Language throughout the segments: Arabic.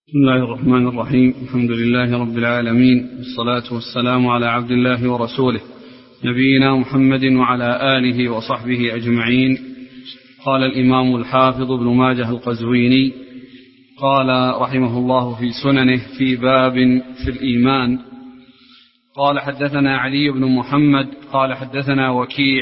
بسم الله الرحمن الرحيم. الحمد لله رب العالمين، والصلاة والسلام على عبد الله ورسوله نبينا محمد وعلى آله وصحبه أجمعين. قال الإمام الحافظ ابن ماجه القزويني قال رحمه الله في سننه في باب في الإيمان، قال حدثنا علي بن محمد قال حدثنا وكيع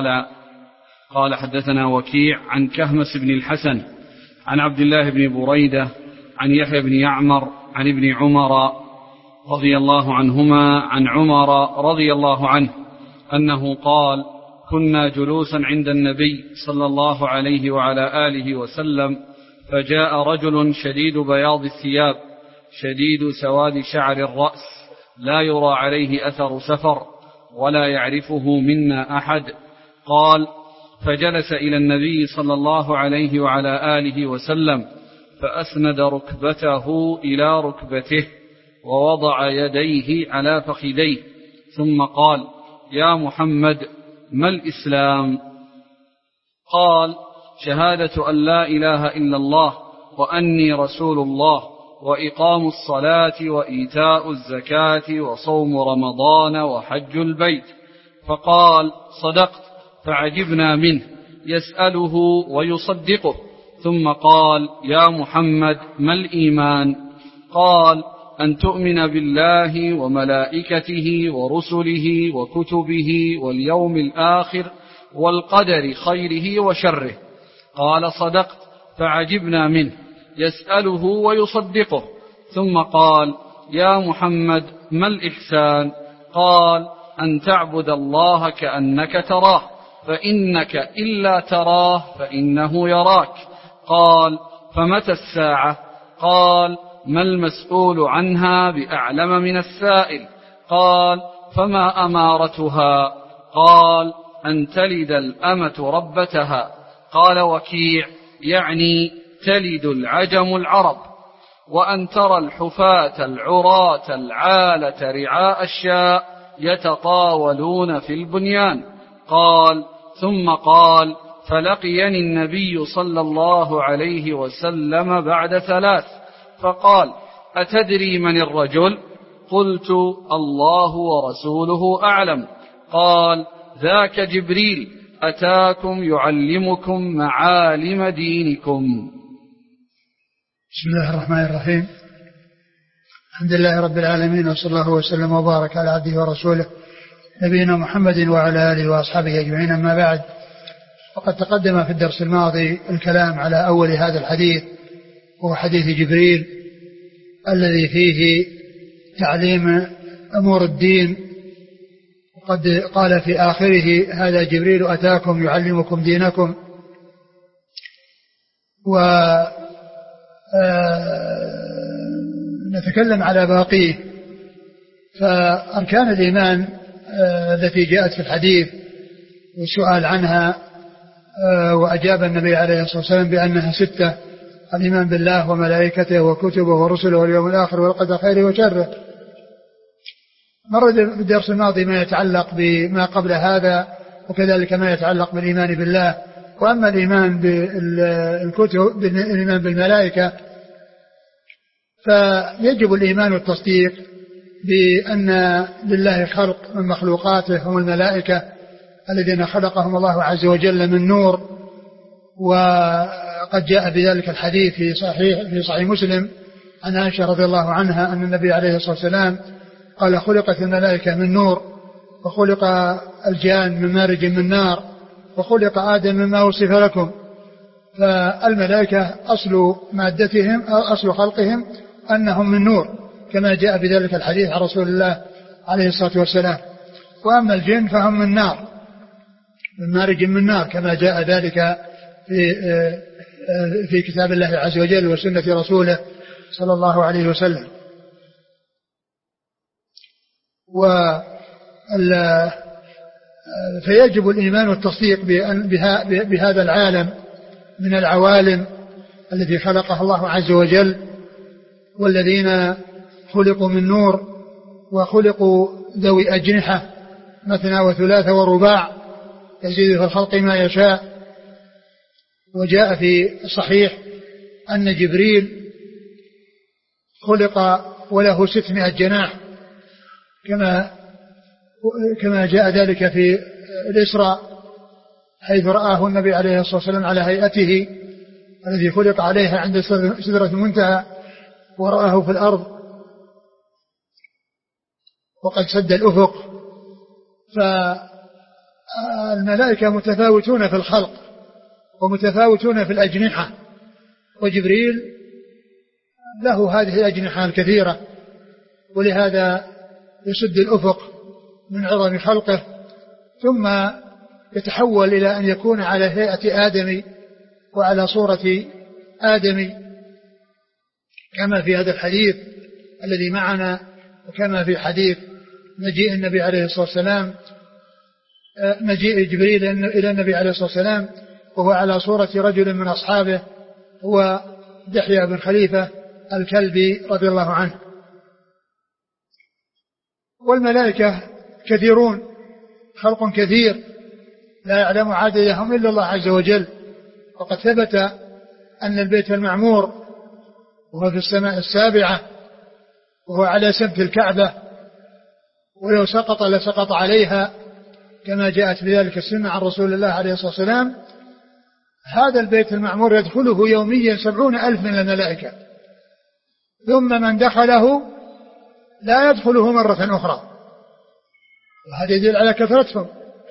قال حدثنا وكيع عن كهمس بن الحسن عن عبد الله بن بريدة عن يحيى بن يعمر عن ابن عمر رضي الله عنهما عن عمر رضي الله عنه أنه قال: كنا جلوسا عند النبي صلى الله عليه وعلى آله وسلم، فجاء رجل شديد بياض الثياب شديد سواد شعر الرأس، لا يرى عليه أثر سفر ولا يعرفه منا أحد. قال: فجلس إلى النبي صلى الله عليه وعلى آله وسلم، فأسند ركبته إلى ركبته ووضع يديه على فخذيه، ثم قال: يا محمد، ما الإسلام؟ قال: شهادة أن لا إله إلا الله وأني رسول الله، وإقام الصلاة وإيتاء الزكاة وصوم رمضان وحج البيت. فقال: صدقت، فعجبنا منه يسأله ويصدقه. ثم قال: يا محمد، ما الإيمان؟ قال: أن تؤمن بالله وملائكته ورسله وكتبه واليوم الآخر والقدر خيره وشره. قال: صدقت، فعجبنا منه يسأله ويصدقه. ثم قال: يا محمد، ما الإحسان؟ قال: أن تعبد الله كأنك تراه، فإنك إلا تراه فإنه يراك. قال: فمتى الساعة؟ قال: ما المسؤول عنها بأعلم من السائل. قال: فما أمارتها؟ قال: أن تلد الأمة ربتها. قال وكيع: يعني تلد العجم العرب. وأن ترى الحفاة العراة العالة رعاء الشاء يتطاولون في البنيان. قال: ثم قال: فلقيني النبي صلى الله عليه وسلم بعد 3، فقال: أتدري من الرجل؟ قلت: الله ورسوله أعلم. قال: ذاك جبريل أتاكم يعلمكم معالم دينكم. بسم الله الرحمن الرحيم. الحمد لله رب العالمين، وصلى الله وسلم وبارك على عبده ورسوله نبينا محمد وعلى آله وأصحابه أجمعين. أما بعد، وقد تقدم في الدرس الماضي الكلام على أول هذا الحديث، وهو حديث جبريل الذي فيه تعليم أمور الدين. وقد قال في آخره: هذا جبريل أتاكم يعلمكم دينكم. ونتكلم على باقيه. فأركان الإيمان التي جاءت في الحديث والسؤال عنها، وأجاب النبي عليه الصلاة والسلام بأنها 6: الإيمان بالله وملائكته وكتبه ورسله واليوم الآخر والقدر خيره وشره. مر في الدرس الماضي ما يتعلق بما قبل هذا، وكذلك ما يتعلق بالإيمان بالله. وأما الإيمان بالكتب، الإيمان بالملائكة، فيجب الإيمان والتصديق بأن لله خلق من مخلوقاته هم الملائكة الذين خلقهم الله عز وجل من نور. وقد جاء بذلك الحديث في صحيح مسلم عن عائشة رضي الله عنها أن النبي عليه الصلاة والسلام قال: خلقت الملائكة من نور، وخلق الجان من مارج من نار، وخلق آدم مما وصف لكم. فالملائكة أصل مادتهم أصل خلقهم أنهم من نور، كما جاء بذلك الحديث عن رسول الله عليه الصلاة والسلام. وأما الجن فهم من نار، من مارج من نار، كما جاء ذلك في كتاب الله عز وجل وسنة رسوله صلى الله عليه وسلم. فيجب الإيمان والتصديق بهذا العالم من العوالم التي خلقها الله عز وجل، والذين خلقوا من نور، وخلقوا ذوي أجنحة مثنى وثلاث ورباع، يزيد في الخلق ما يشاء. وجاء في الصحيح أن جبريل خلق وله 600 جناح كما جاء ذلك في الإسراء، حيث رآه النبي عليه الصلاة والسلام على هيئته الذي خلق عليها عند سدرة المنتهى، ورآه في الأرض وقد سد الأفق. فالملائكة متفاوتون في الخلق ومتفاوتون في الأجنحة، وجبريل له هذه الأجنحة الكثيرة، ولهذا يسد الأفق من عظم خلقه، ثم يتحول إلى أن يكون على هيئة آدمي وعلى صورة آدمي، كما في هذا الحديث الذي معنا، وكما في حديث مجيء النبي عليه الصلاة والسلام، مجيء جبريل إلى النبي عليه الصلاة والسلام وهو على صورة رجل من أصحابه، هو دحية بن خليفة الكلبي رضي الله عنه. والملائكة كثيرون، خلق كثير لا يعلم عددهم إلا الله عز وجل. وقد ثبت أن البيت المعمور وهو في السماء السابعة وهو على سمت الكعبة، ولو سقط لسقط عليها، كما جاءت بذلك السنة عن رسول الله عليه الصلاة والسلام. هذا البيت المعمور يدخله يوميا 70,000 من الملائكة، ثم من دخله لا يدخله مرة أخرى، وهذا يدل على كثرتهم.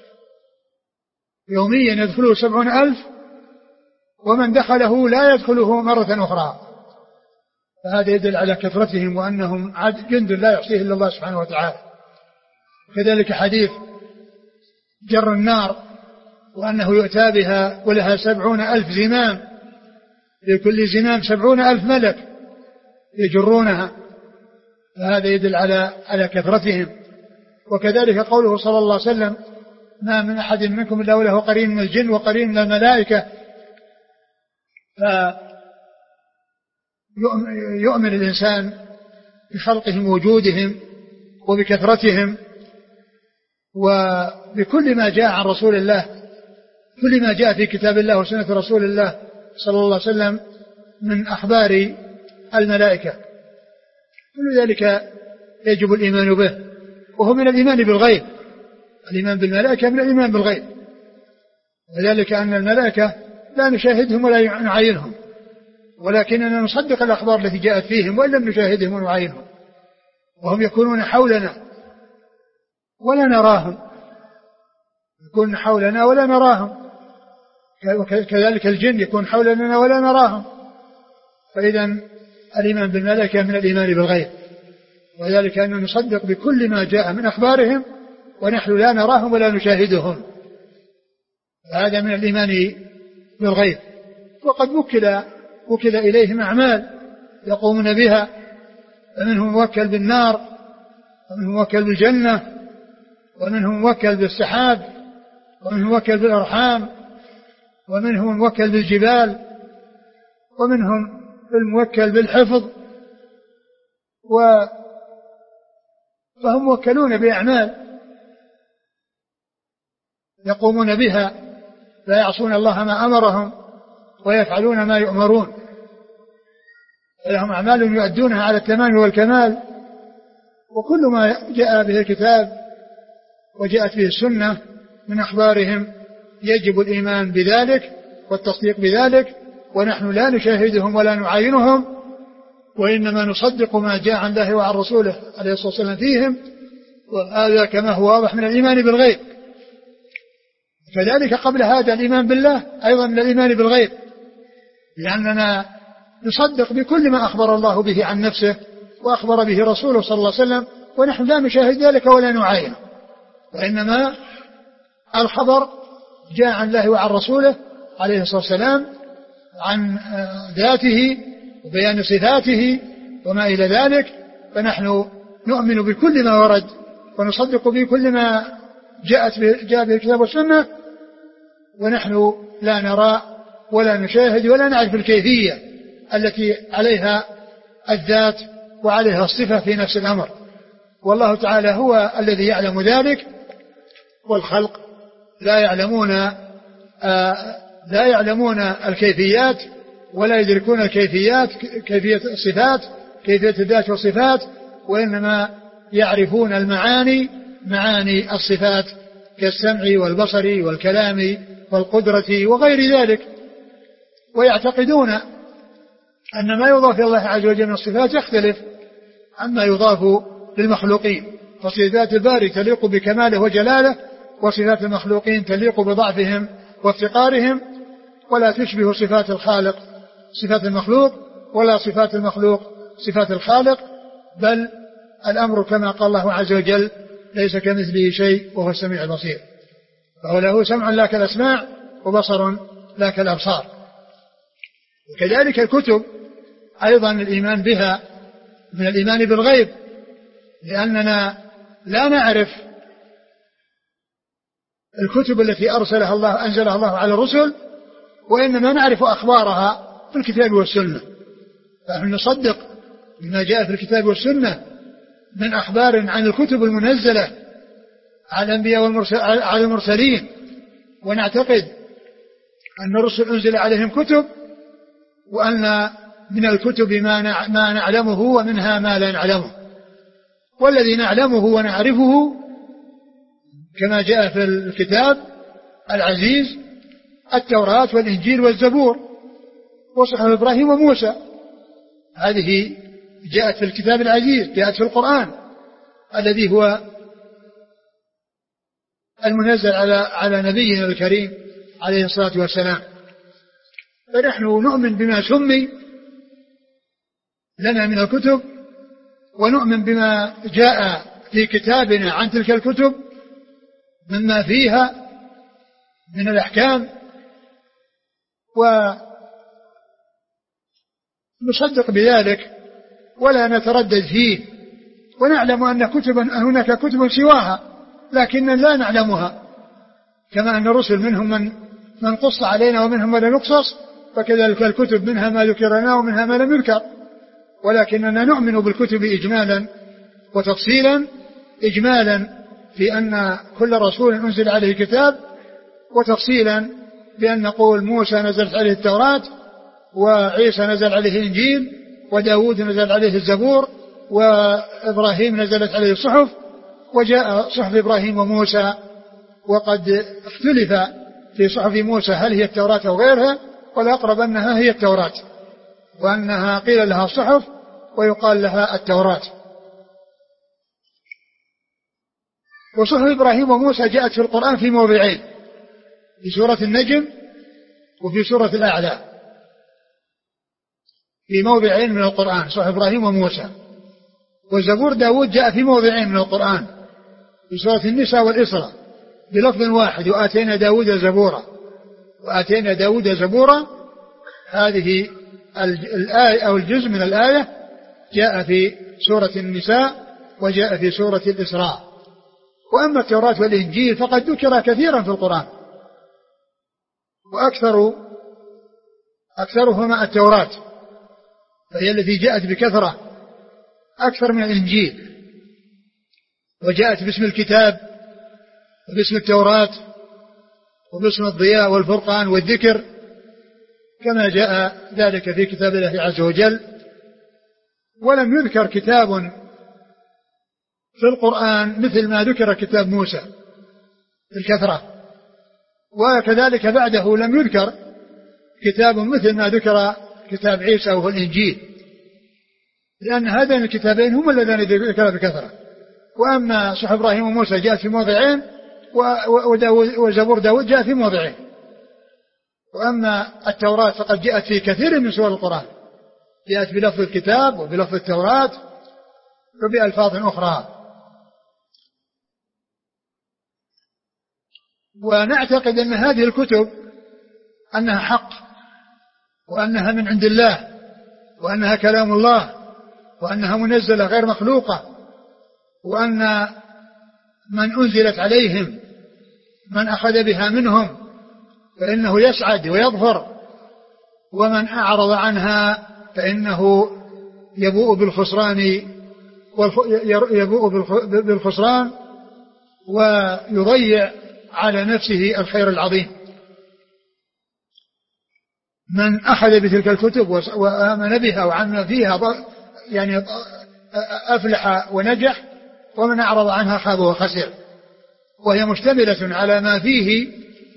يوميا يدخله 70,000 ومن دخله لا يدخله مرة أخرى، فهذا يدل على كثرتهم وأنهم جند لا يحصيه إلا الله سبحانه وتعالى. كذلك حديث جر النار، وأنه يؤتى بها ولها 70,000 زمام، لكل زمام 70,000 ملك يجرونها، فهذا يدل على كثرتهم. وكذلك قوله صلى الله عليه وسلم: ما من أحد منكم إلا وله قرين من الجن وقرين من الملائكة. فيؤمن الإنسان بخلقهم ووجودهم وبكثرتهم وبكل ما جاء عن رسول الله، كل ما جاء في كتاب الله وسنة رسول الله صلى الله عليه وسلم من أخبار الملائكة، كل ذلك يجب الإيمان به، وهو من الإيمان بالغيب. الإيمان بالملائكة من الإيمان بالغيب، وذلك أن الملائكة لا نشاهدهم ولا نعاينهم، ولكننا نصدق الأخبار التي جاءت فيهم وإن لم نشاهدهم ونعاينهم، وهم يكونون حولنا ولا نراهم، يكون حولنا ولا نراهم، وكذلك الجن يكون حولنا ولا نراهم. فإذا الإيمان بالملائكة من الإيمان بالغيب، وذلك أننا نصدق بكل ما جاء من أخبارهم ونحن لا نراهم ولا نشاهدهم، هذا من الإيمان بالغيب. وقد وكل إليهم أعمال يقومون بها، فمنهم موكل بالنار، ومنهم موكل بالجنة، ومنهم موكل بالسحاب، ومنهم موكل بالأرحام، ومنهم موكل بالجبال، ومنهم الموكل بالحفظ، فهم موكلون بأعمال يقومون بها، لا يعصون الله ما أمرهم ويفعلون ما يؤمرون، لهم أعمال يؤدونها على التمام والكمال. وكل ما جاء به الكتاب وجاءت به السنة من أخبارهم يجب الإيمان بذلك والتصديق بذلك، ونحن لا نشاهدهم ولا نعاينهم، وإنما نصدق ما جاء عن الله وعن رسوله عليه الصلاة والسلام فيهم، وهذا كما هو واضح من الإيمان بالغيب. كذلك قبل هذا الإيمان بالله أيضا من الإيمان بالغيب، لأننا نصدق بكل ما أخبر الله به عن نفسه وأخبر به رسوله صلى الله عليه وسلم، ونحن لا نشاهد ذلك ولا نعاينه، وإنما الخبر جاء عن الله وعن رسوله عليه الصلاة والسلام عن ذاته وبيان صفاته وما إلى ذلك، فنحن نؤمن بكل ما ورد ونصدق بكل ما جاء به الكتاب والسنة، ونحن لا نرى ولا نشاهد ولا نعرف الكيفية التي عليها الذات وعليها الصفة في نفس الأمر، والله تعالى هو الذي يعلم ذلك، والخلق لا يعلمون الكيفيات ولا يدركون الكيفيات، كيفية الصفات كيفية الذات والصفات، وإنما يعرفون معاني الصفات كالسمع والبصر والكلام والقدرة وغير ذلك، ويعتقدون أن ما يضاف إلى الله عز وجل من الصفات يختلف عما يضاف للمخلوقين، فصفات الباري تليق بكماله وجلاله، وصفات المخلوقين تليق بضعفهم وافتقارهم، ولا تشبه صفات الخالق صفات المخلوق، ولا صفات المخلوق صفات الخالق، بل الأمر كما قال الله عز وجل: ليس كمثله شيء وهو السميع البصير. فهو له سمع لا كالأسماع، وبصر لا كالأبصار. وكذلك الكتب أيضا الإيمان بها من الإيمان بالغيب، لأننا لا نعرف الكتب التي أنزلها الله على الرسل، وإنما نعرف أخبارها في الكتاب والسنة، فنحن نصدق بما جاء في الكتاب والسنة من أخبار عن الكتب المنزلة على الأنبياء على المرسلين، ونعتقد أن الرسل أنزل عليهم كتب، وأن من الكتب ما نعلمه ومنها ما لا نعلمه، والذي نعلمه ونعرفه كما جاء في الكتاب العزيز التوراة والإنجيل والزبور وصحف إبراهيم وموسى، هذه جاءت في الكتاب العزيز، جاءت في القرآن الذي هو المنزل على نبينا الكريم عليه الصلاة والسلام. فنحن نؤمن بما سمي لنا من الكتب، ونؤمن بما جاء في كتابنا عن تلك الكتب مما فيها من الأحكام، ونصدق بذلك ولا نتردد فيه، ونعلم أن هناك كتب سواها لكن لا نعلمها، كما أن الرسل منهم من قص علينا ومنهم من لا نقصص، فكذلك الكتب منها ما ذكر لنا ومنها ما لم يذكر، ولكننا نؤمن بالكتب إجمالا وتفصيلا. إجمالا في أن كل رسول أنزل عليه كتاب، وتفصيلا بأن نقول موسى نزلت عليه التوراة، وعيسى نزل عليه الإنجيل، وداود نزل عليه الزبور، وإبراهيم نزلت عليه الصحف، وجاء صحف إبراهيم وموسى، وقد اختلف في صحف موسى هل هي التوراة أو غيرها، والأقرب أنها هي التوراة، وأنها قيل لها الصحف ويقال لها التوراة. وصحف إبراهيم وموسى جاءت في القرآن في موضعين، في سورة النجم وفي سورة الأعلى، في موضعين من القرآن صحف إبراهيم وموسى. وزبور داود جاء في موضعين من القرآن، في سورة النساء والإسراء بلفظ واحد: وآتينا داود زبورا، وآتينا داود زبورا. هذه الآية أو الجزء من الآية جاء في سورة النساء وجاء في سورة الإسراء. وأما التوراة والإنجيل فقد ذكر كثيرا في القرآن، وأكثرهما التوراة، فهي التي جاءت بكثرة أكثر من الإنجيل، وجاءت باسم الكتاب وباسم التوراة وباسم الضياء والفرقان والذكر، كما جاء ذلك في كتاب الله عز وجل. ولم يذكر كتاب في القرآن مثل ما ذكر كتاب موسى الكثرة، وكذلك بعده لم يذكر كتاب مثل ما ذكر كتاب عيسى وهو الإنجيل، لأن هذين الكتابين هم الذين ذكر بكثرة. وأما صحف إبراهيم وموسى جاءت في موضعين، وزبور داود جاء في موضعين. وأما التوراة فقد جاءت في كثير من سور القرآن، جاءت بلفظ الكتاب وبلفظ التوراة وبألفاظ أخرى. ونعتقد أن هذه الكتب أنها حق، وأنها من عند الله، وأنها كلام الله، وأنها منزلة غير مخلوقة، وأن من أنزلت عليهم من أخذ بها منهم فإنه يسعد ويظفر، ومن أعرض عنها فإنه يبوء بالخسران ويضيع على نفسه الخير العظيم. من أخذ بتلك الكتب وآمن بها وعمل فيها يعني أفلح ونجح، ومن أعرض عنها خاب وخسر. وهي مشتملة على ما فيه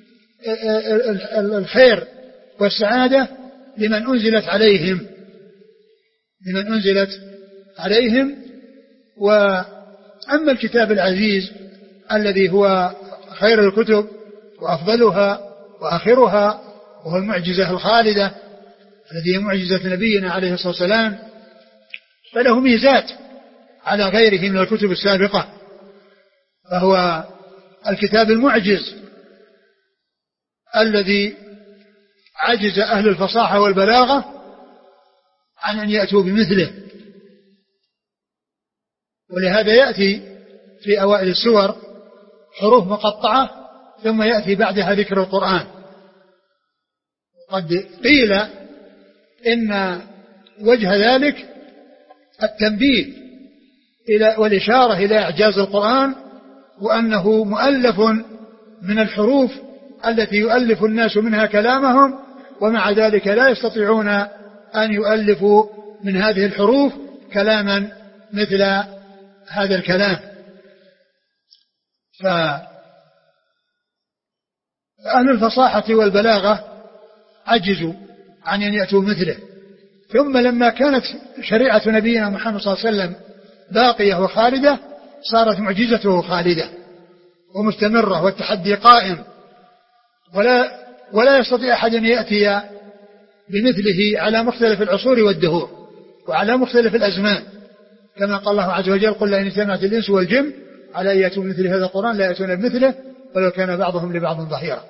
الخير والسعادة لمن أنزلت عليهم. وأما الكتاب العزيز الذي هو خير الكتب وأفضلها وآخرها، وهو المعجزة الخالدة الذي هي معجزة نبينا عليه الصلاة والسلام، فله ميزات على غيره من الكتب السابقة، فهو الكتاب المعجز الذي عجز أهل الفصاحة والبلاغة عن أن يأتوا بمثله. ولهذا يأتي في أوائل السور حروف مقطعة ثم يأتي بعدها ذكر القرآن. قد قيل إن وجه ذلك التنبيه والإشارة إلى إعجاز القرآن، وأنه مؤلف من الحروف التي يؤلف الناس منها كلامهم، ومع ذلك لا يستطيعون أن يؤلفوا من هذه الحروف كلاما مثل هذا الكلام. فأهل الفصاحة والبلاغة عجزوا عن أن يأتوا مثله. ثم لما كانت شريعة نبينا محمد صلى الله عليه وسلم باقية وخالدة، صارت معجزته خالدة ومستمرة، والتحدي قائم، ولا يستطيع أحد أن يأتي بمثله على مختلف العصور والدهور وعلى مختلف الأزمان، كما قال الله عز وجل: قل لئن اجتمعت الإنس والجن على أن يأتوا بمثل هذا القرآن لا يأتون بمثله ولو كان بعضهم لبعض ظهيرا.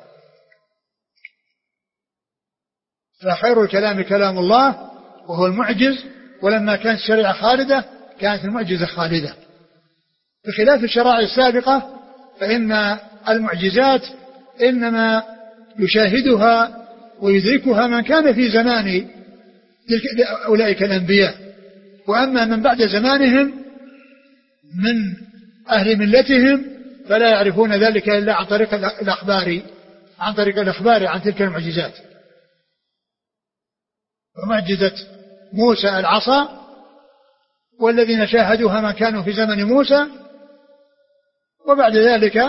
فخير الكلام كلام الله وهو المعجز، ولما كانت الشريعة خالدة كانت المعجزة خالدة، بخلاف الشرائع السابقة فإن المعجزات إنما يشاهدها ويدركها من كان في زمان أولئك الأنبياء، وأما من بعد زمانهم من أهل ملتهم فلا يعرفون ذلك إلا عن طريق الأخبار عن تلك المعجزات. ومعجزة موسى العصا، والذين شاهدوها من كانوا في زمن موسى، وبعد ذلك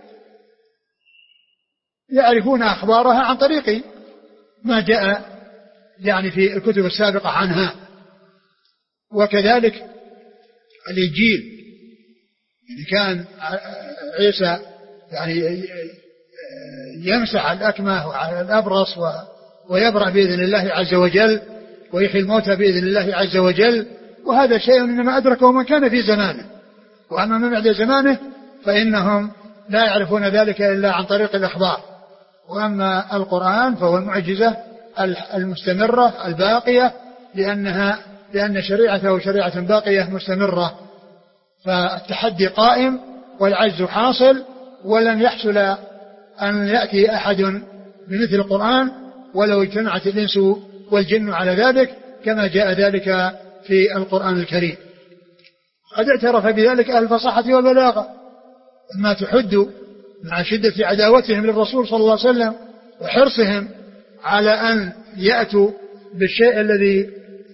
يعرفون أخبارها عن طريق ما جاء يعني في الكتب السابقة عنها. وكذلك الإنجيل، يعني كان عيسى يعني يمسح الأكمه وعلى الأبرص ويبرأ بإذن الله عز وجل ويحيي الموتى بإذن الله عز وجل، وهذا شيء إنما أدركه من كان في زمانه، وأما من بعد زمانه فإنهم لا يعرفون ذلك إلا عن طريق الأخبار. وأما القرآن فهو المعجزة المستمرة الباقية، لأن شريعته شريعة باقية مستمرة، فالتحدي قائم والعجز حاصل، ولن يحصل أن يأتي أحد بمثل القرآن ولو اجتمعت الإنس والجن على ذلك، كما جاء ذلك في القرآن الكريم. قد اعترف بذلك أهل الفصاحة والبلاغة، ما تحد مع شدة عداوتهم للرسول صلى الله عليه وسلم وحرصهم على أن يأتوا بالشيء الذي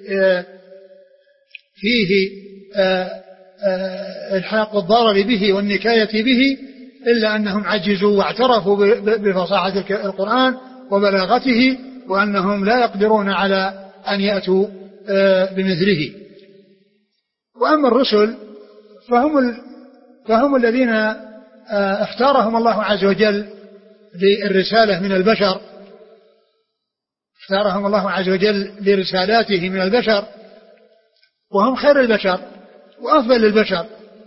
فيه الحاق الضرر به والنكاية به، إلا أنهم عجزوا واعترفوا بفصاحة القرآن وبلاغته، وأنهم لا يقدرون على أن يأتوا بمثله. وأما الرسل فهم الذين اختارهم الله عز وجل للرسالة من البشر، اختارهم الله عز وجل لرسالاته من البشر، وهم خير البشر وأفضل البشر.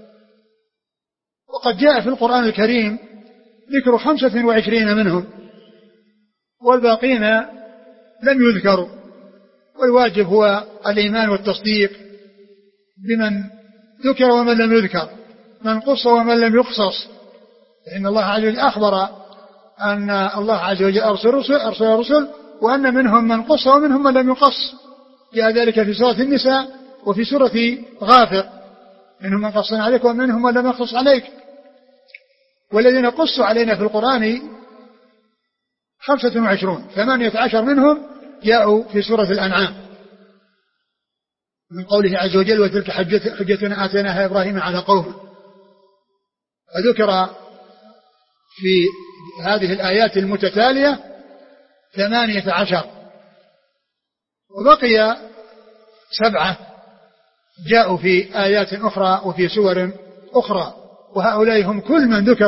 وقد جاء في القرآن الكريم ذكر 25 منهم، والباقين لم يذكروا، والواجب هو الإيمان والتصديق بمن ذكر ومن لم يذكر، من قص ومن لم يقصص، لأن الله عز وجل أخبر أن الله عز وجل أرسل رسل، وأن منهم من قص ومنهم من لم يقص. جاء ذلك في سورة النساء وفي سورة غافر: منهم من قص عليك ومنهم من لم يقص عليك. والذين قصوا علينا في القرآن 25، 18 منهم جاءوا في سورة الأنعام، من قوله عز وجل وتلك حجتنا آتيناها إبراهيم على قومه. وذكر في هذه الآيات المتتالية 18 وبقي 7 جاءوا في آيات أخرى وفي سور أخرى، وهؤلاء هم كل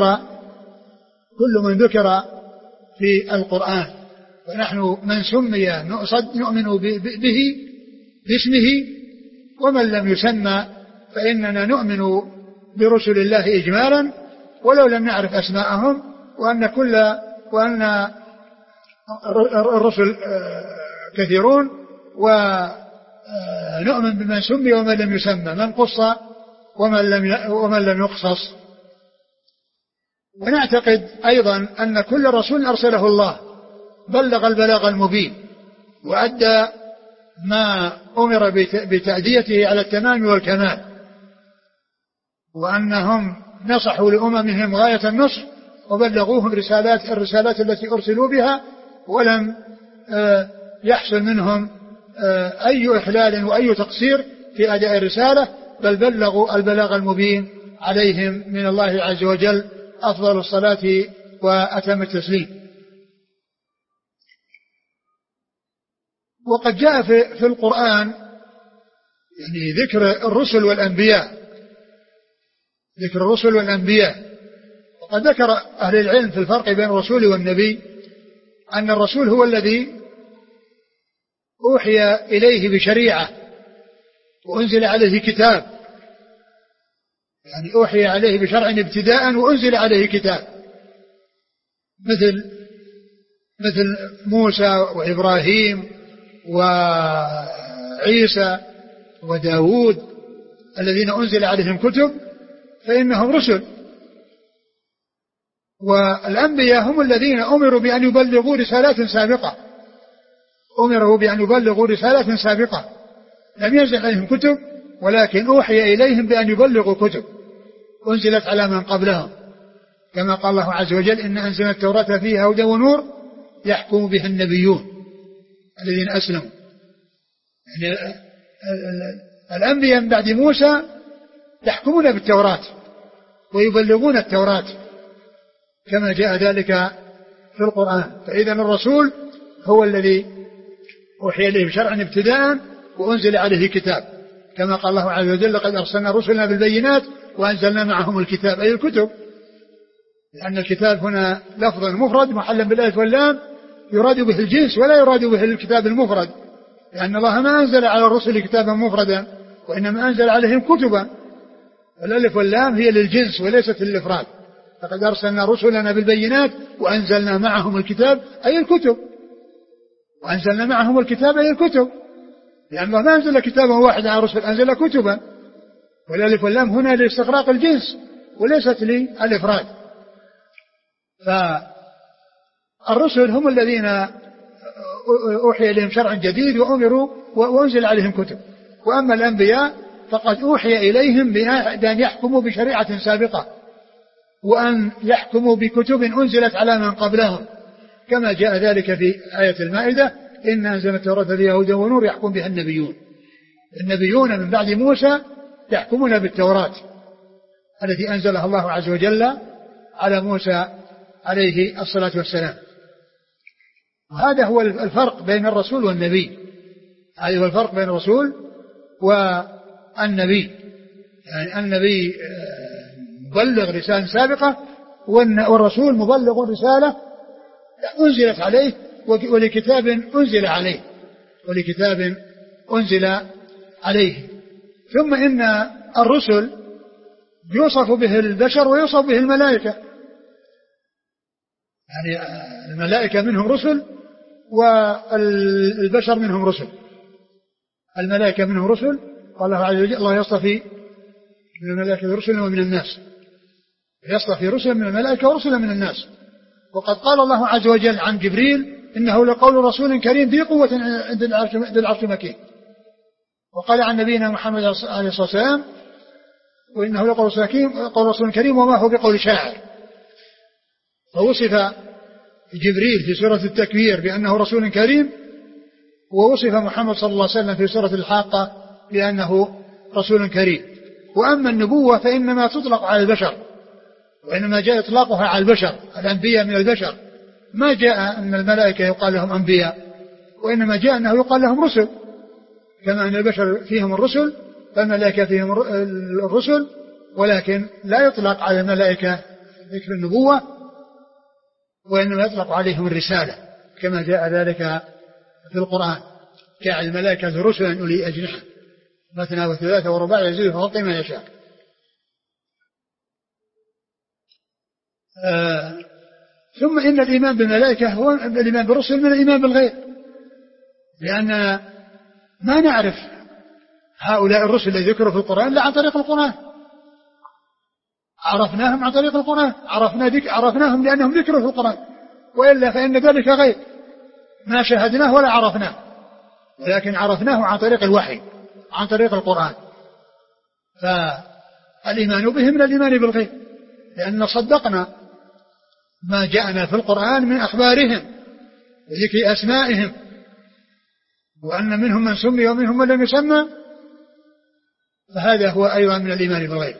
من ذكر في القرآن. ونحن من سمي نؤمن به باسمه، ومن لم يسمى فإننا نؤمن برسل الله إجمالا ولو لم نعرف أسماءهم، وأن الرسل كثيرون، ونؤمن بمن سمي ومن لم يسمى، من قص ومن لم يقصص. ونعتقد أيضا أن كل رسول أرسله الله بلغ البلاغ المبين وأدى ما أمر بتأديته على التمام والكمال، وأنهم نصحوا لأممهم غاية النصح وبلغوهم الرسالات التي أرسلوا بها، ولم يحصل منهم أي إخلال وأي تقصير في أداء الرسالة، بل بلغوا البلاغ المبين عليهم من الله عز وجل أفضل الصلاة وأتم التسليم. وقد جاء في القرآن يعني ذكر الرسل والأنبياء، وقد ذكر أهل العلم في الفرق بين الرسول والنبي أن الرسول هو الذي أوحي إليه بشريعة وأنزل عليه كتاب، يعني أوحي عليه بشرع ابتداء وأنزل عليه كتاب، مثل موسى وإبراهيم وعيسى وداود الذين أنزل عليهم كتب فإنهم رسل. والأنبياء هم الذين أمروا بأن يبلغوا رسالات سابقة، لم ينزل عليهم كتب ولكن أوحي إليهم بأن يبلغوا كتب أنزلت على من قبلهم، كما قال الله عز وجل إن أنزلنا التوراة فيها هدى ونور يحكم بها النبيون الذين أسلموا. يعني الأنبياء من بعد موسى يحكمون بالتوراة ويبلغون التوراة كما جاء ذلك في القرآن. فإذا الرسول هو الذي أوحي إليه بشرع ابتداء وأنزل عليه كتاب، كما قال الله عز وجل لقد أرسلنا رسلنا بالبينات وأنزلنا معهم الكتاب، أي الكتب، لأن الكتاب هنا لفظ مفرد محلا بالألف واللام يراد به الجنس ولا يراد به الكتاب المفرد، لأن الله ما أنزل على الرسل كتابا مفردا وإنما أنزل عليهم كتبا، الألف واللام هي للجنس وليست للإفراد. لقد أرسلنا رسلنا بالبينات وأنزلنا معهم الكتاب أي الكتب، وأنزلنا معهم الكتاب أي الكتب، لأن الله ما أنزل كتابا واحدا على الرسل، أنزل كتبا، والألف واللام هنا لاستغراق الجنس وليست للإفراد. فالرسل هم الذين أوحي إليهم شرع جديد وأمروا وأنزل عليهم كتب، وأما الأنبياء فقد أوحي إليهم بأن يحكموا بشريعة سابقة وأن يحكموا بكتب أنزلت على من قبلهم، كما جاء ذلك في آية المائدة إن أنزلنا التوراة فيها هدى ونور يحكم بها النبيون من بعد موسى يحكمون بالتوراة التي أنزلها الله عز وجل على موسى عليه الصلاة والسلام. وهذا هو الفرق بين الرسول والنبي، هذا هو الفرق بين الرسول والنبي، يعني النبي مبلغ رسالة سابقة والرسول مبلغ رسالة أنزلت عليه ولكتاب أنزل عليه. ثم إن الرسل يوصف به البشر ويوصف به الملائكة، يعني الملائكة منهم رسل والبشر منهم رسل. الملائكة منهم رسل، قال الله عز وجل الله يصطفي من الملائكة رسلا ومن الناس، يصطفي رسلا من الملائكة ورسلا من الناس. وقد قال الله عز وجل عن جبريل إنه لقول رسول كريم ذي قوة عند العرش مكين. وقال عن نبينا محمد عليه الصلاة والسلام وإنه لقول رسول كريم وما هو بقول شاعر. فوصف جبريل في سورة التكوير بأنه رسول كريم، ووصف محمد صلى الله عليه وسلم في سورة الحاقة بأنه رسول كريم. وأما النبوة فإنما تطلق على البشر، وإنما جاء إطلاقها على البشر، الأنبياء من البشر، ما جاء أن الملائكة يقال لهم أنبياء، وإنما جاء أنه يقال لهم رسل، كما أن البشر فيهم الرسل فالملائكة فيهم الرسل، ولكن لا يطلق على الملائكة ذكر النبوة، وإنما يطلق عليهم الرسالة كما جاء ذلك في القرآن: جعل الملائكة رسلا أولي أجنحة مثنى وثلاثة ورباع يزيد في خلقه ما يشاء. ثم إن الإيمان بالملائكة هو الإيمان بالرسل من الإيمان بالغيب، لأن ما نعرف هؤلاء الرسل الذين ذكروا في القرآن إلا عن طريق القرآن، عرفناهم عن طريق القرآن، عرفناهم لأنهم ذكروا في القرآن، وإلا فإن ذلك غيب ما شاهدناه ولا عرفناه، ولكن عرفناه عن طريق الوحي عن طريق القرآن. فالإيمان بهم من الإيمان بالغيب، لأن صدقنا ما جاءنا في القرآن من أخبارهم وذكر أسمائهم، وأن منهم من سمي ومنهم من لم يسمى، فهذا هو أيضا من الإيمان بالغيب.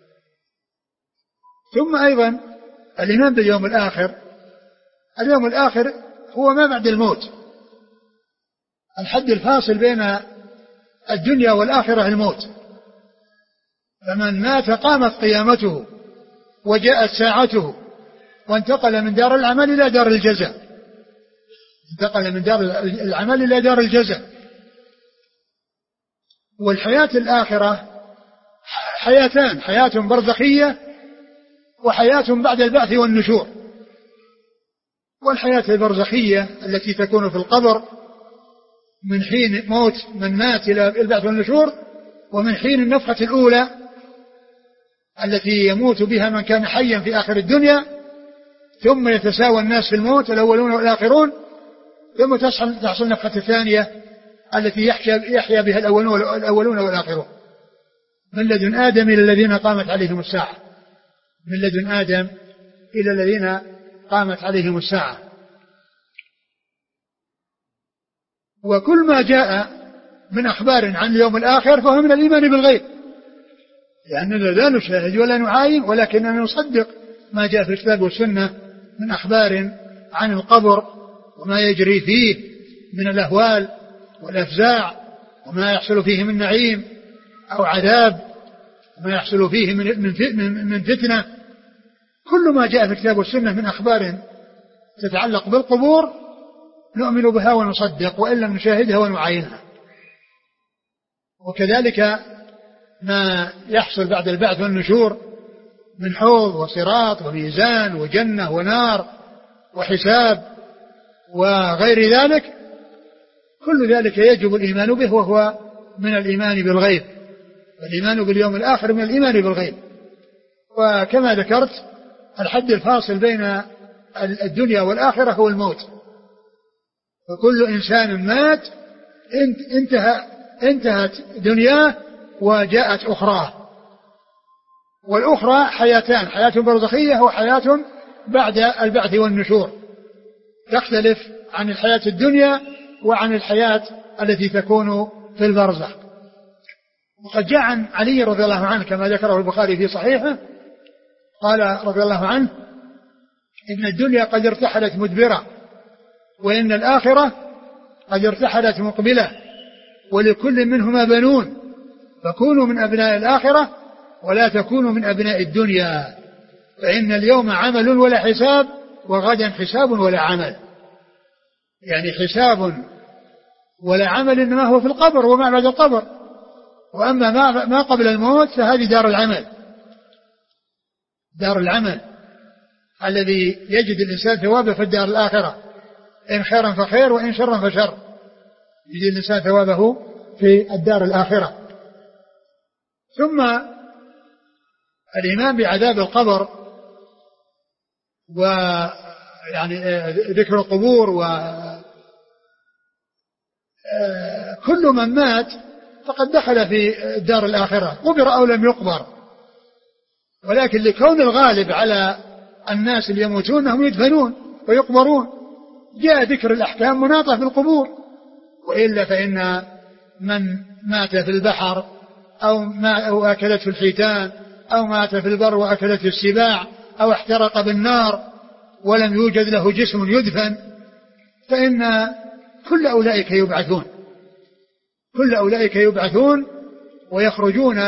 ثم أيضا الإيمان باليوم الآخر. اليوم الآخر هو ما بعد الموت، الحد الفاصل بين الدنيا والآخرة الموت، فمن مات قامت قيامته وجاءت ساعته وانتقل من دار العمل إلى دار الجزاء، انتقل من دار العمل إلى دار الجزاء. والحياة الآخرة حياتان: حياة برزخية وحياة بعد البعث والنشور. والحياة البرزخية التي تكون في القبر من حين موت من مات إلى البعث والنشور، ومن حين النفخة الأولى التي يموت بها من كان حيا في آخر الدنيا، ثم يتساوى الناس في الموت الأولون والآخرون، ثم تحصل النفخة الثانية التي يحيا بها الأولون والآخرون، من لدن آدم إلى الذين قامت عليهم الساعة، من لدن آدم إلى الذين قامت عليهم الساعة. وكل ما جاء من أخبار عن اليوم الآخر فهو من الإيمان بالغيب، لأننا لا نشاهد ولا نعاين، ولكننا نصدق ما جاء في الكتاب والسنة من أخبار عن القبر وما يجري فيه من الأهوال والأفزاع، وما يحصل فيه من نعيم أو عذاب، وما يحصل فيه من فتنة. كل ما جاء في الكتاب والسنة من أخبار تتعلق بالقبور نؤمن بها ونصدق، وإن لم نشاهدها ونعاينها. وكذلك ما يحصل بعد البعث والنشور من حوض وصراط وميزان وجنة ونار وحساب وغير ذلك، كل ذلك يجب الإيمان به، وهو من الإيمان بالغيب. والإيمان باليوم الآخر من الإيمان بالغيب. وكما ذكرت الحد الفاصل بين الدنيا والآخرة هو الموت، فكل إنسان مات انتهت دنياه وجاءت أخرى. والأخرى حياتان: حياة برزخية وحياة بعد البعث والنشور، تختلف عن الحياة الدنيا وعن الحياة التي تكون في البرزخ. وقد جاء عن علي رضي الله عنه كما ذكره البخاري في صحيحه قال رضي الله عنه: إن الدنيا قد ارتحلت مدبرة، وإن الآخرة قد ارتحلت مقبلة، ولكل منهما بنون، فكونوا من أبناء الآخرة ولا تكونوا من أبناء الدنيا، فإن اليوم عمل ولا حساب، وغدا حساب ولا عمل. يعني حساب ولا عمل إنما هو في القبر وما بعد القبر، وأما ما قبل الموت فهذه دار العمل، دار العمل الذي يجد الإنسان ثوابه في الدار الآخرة، إن خيرا فخير وإن شرا فشر، يجد الإنسان ثوابه في الدار الآخرة. ثم الإيمان بعذاب القبر، ويعني ذكر القبور، وكل من مات فقد دخل في الدار الآخرة، قبر أو لم يقبر، ولكن لكون الغالب على الناس اللي يموتون هم يدفنون ويقبرون، جاء ذكر الأحكام مناطة في القبور، وإلا فإن من مات في البحر أو أكلته الحيتان أو مات في البر وأكلته السباع أو احترق بالنار ولم يوجد له جسم يدفن، فإن كل أولئك يبعثون ويخرجون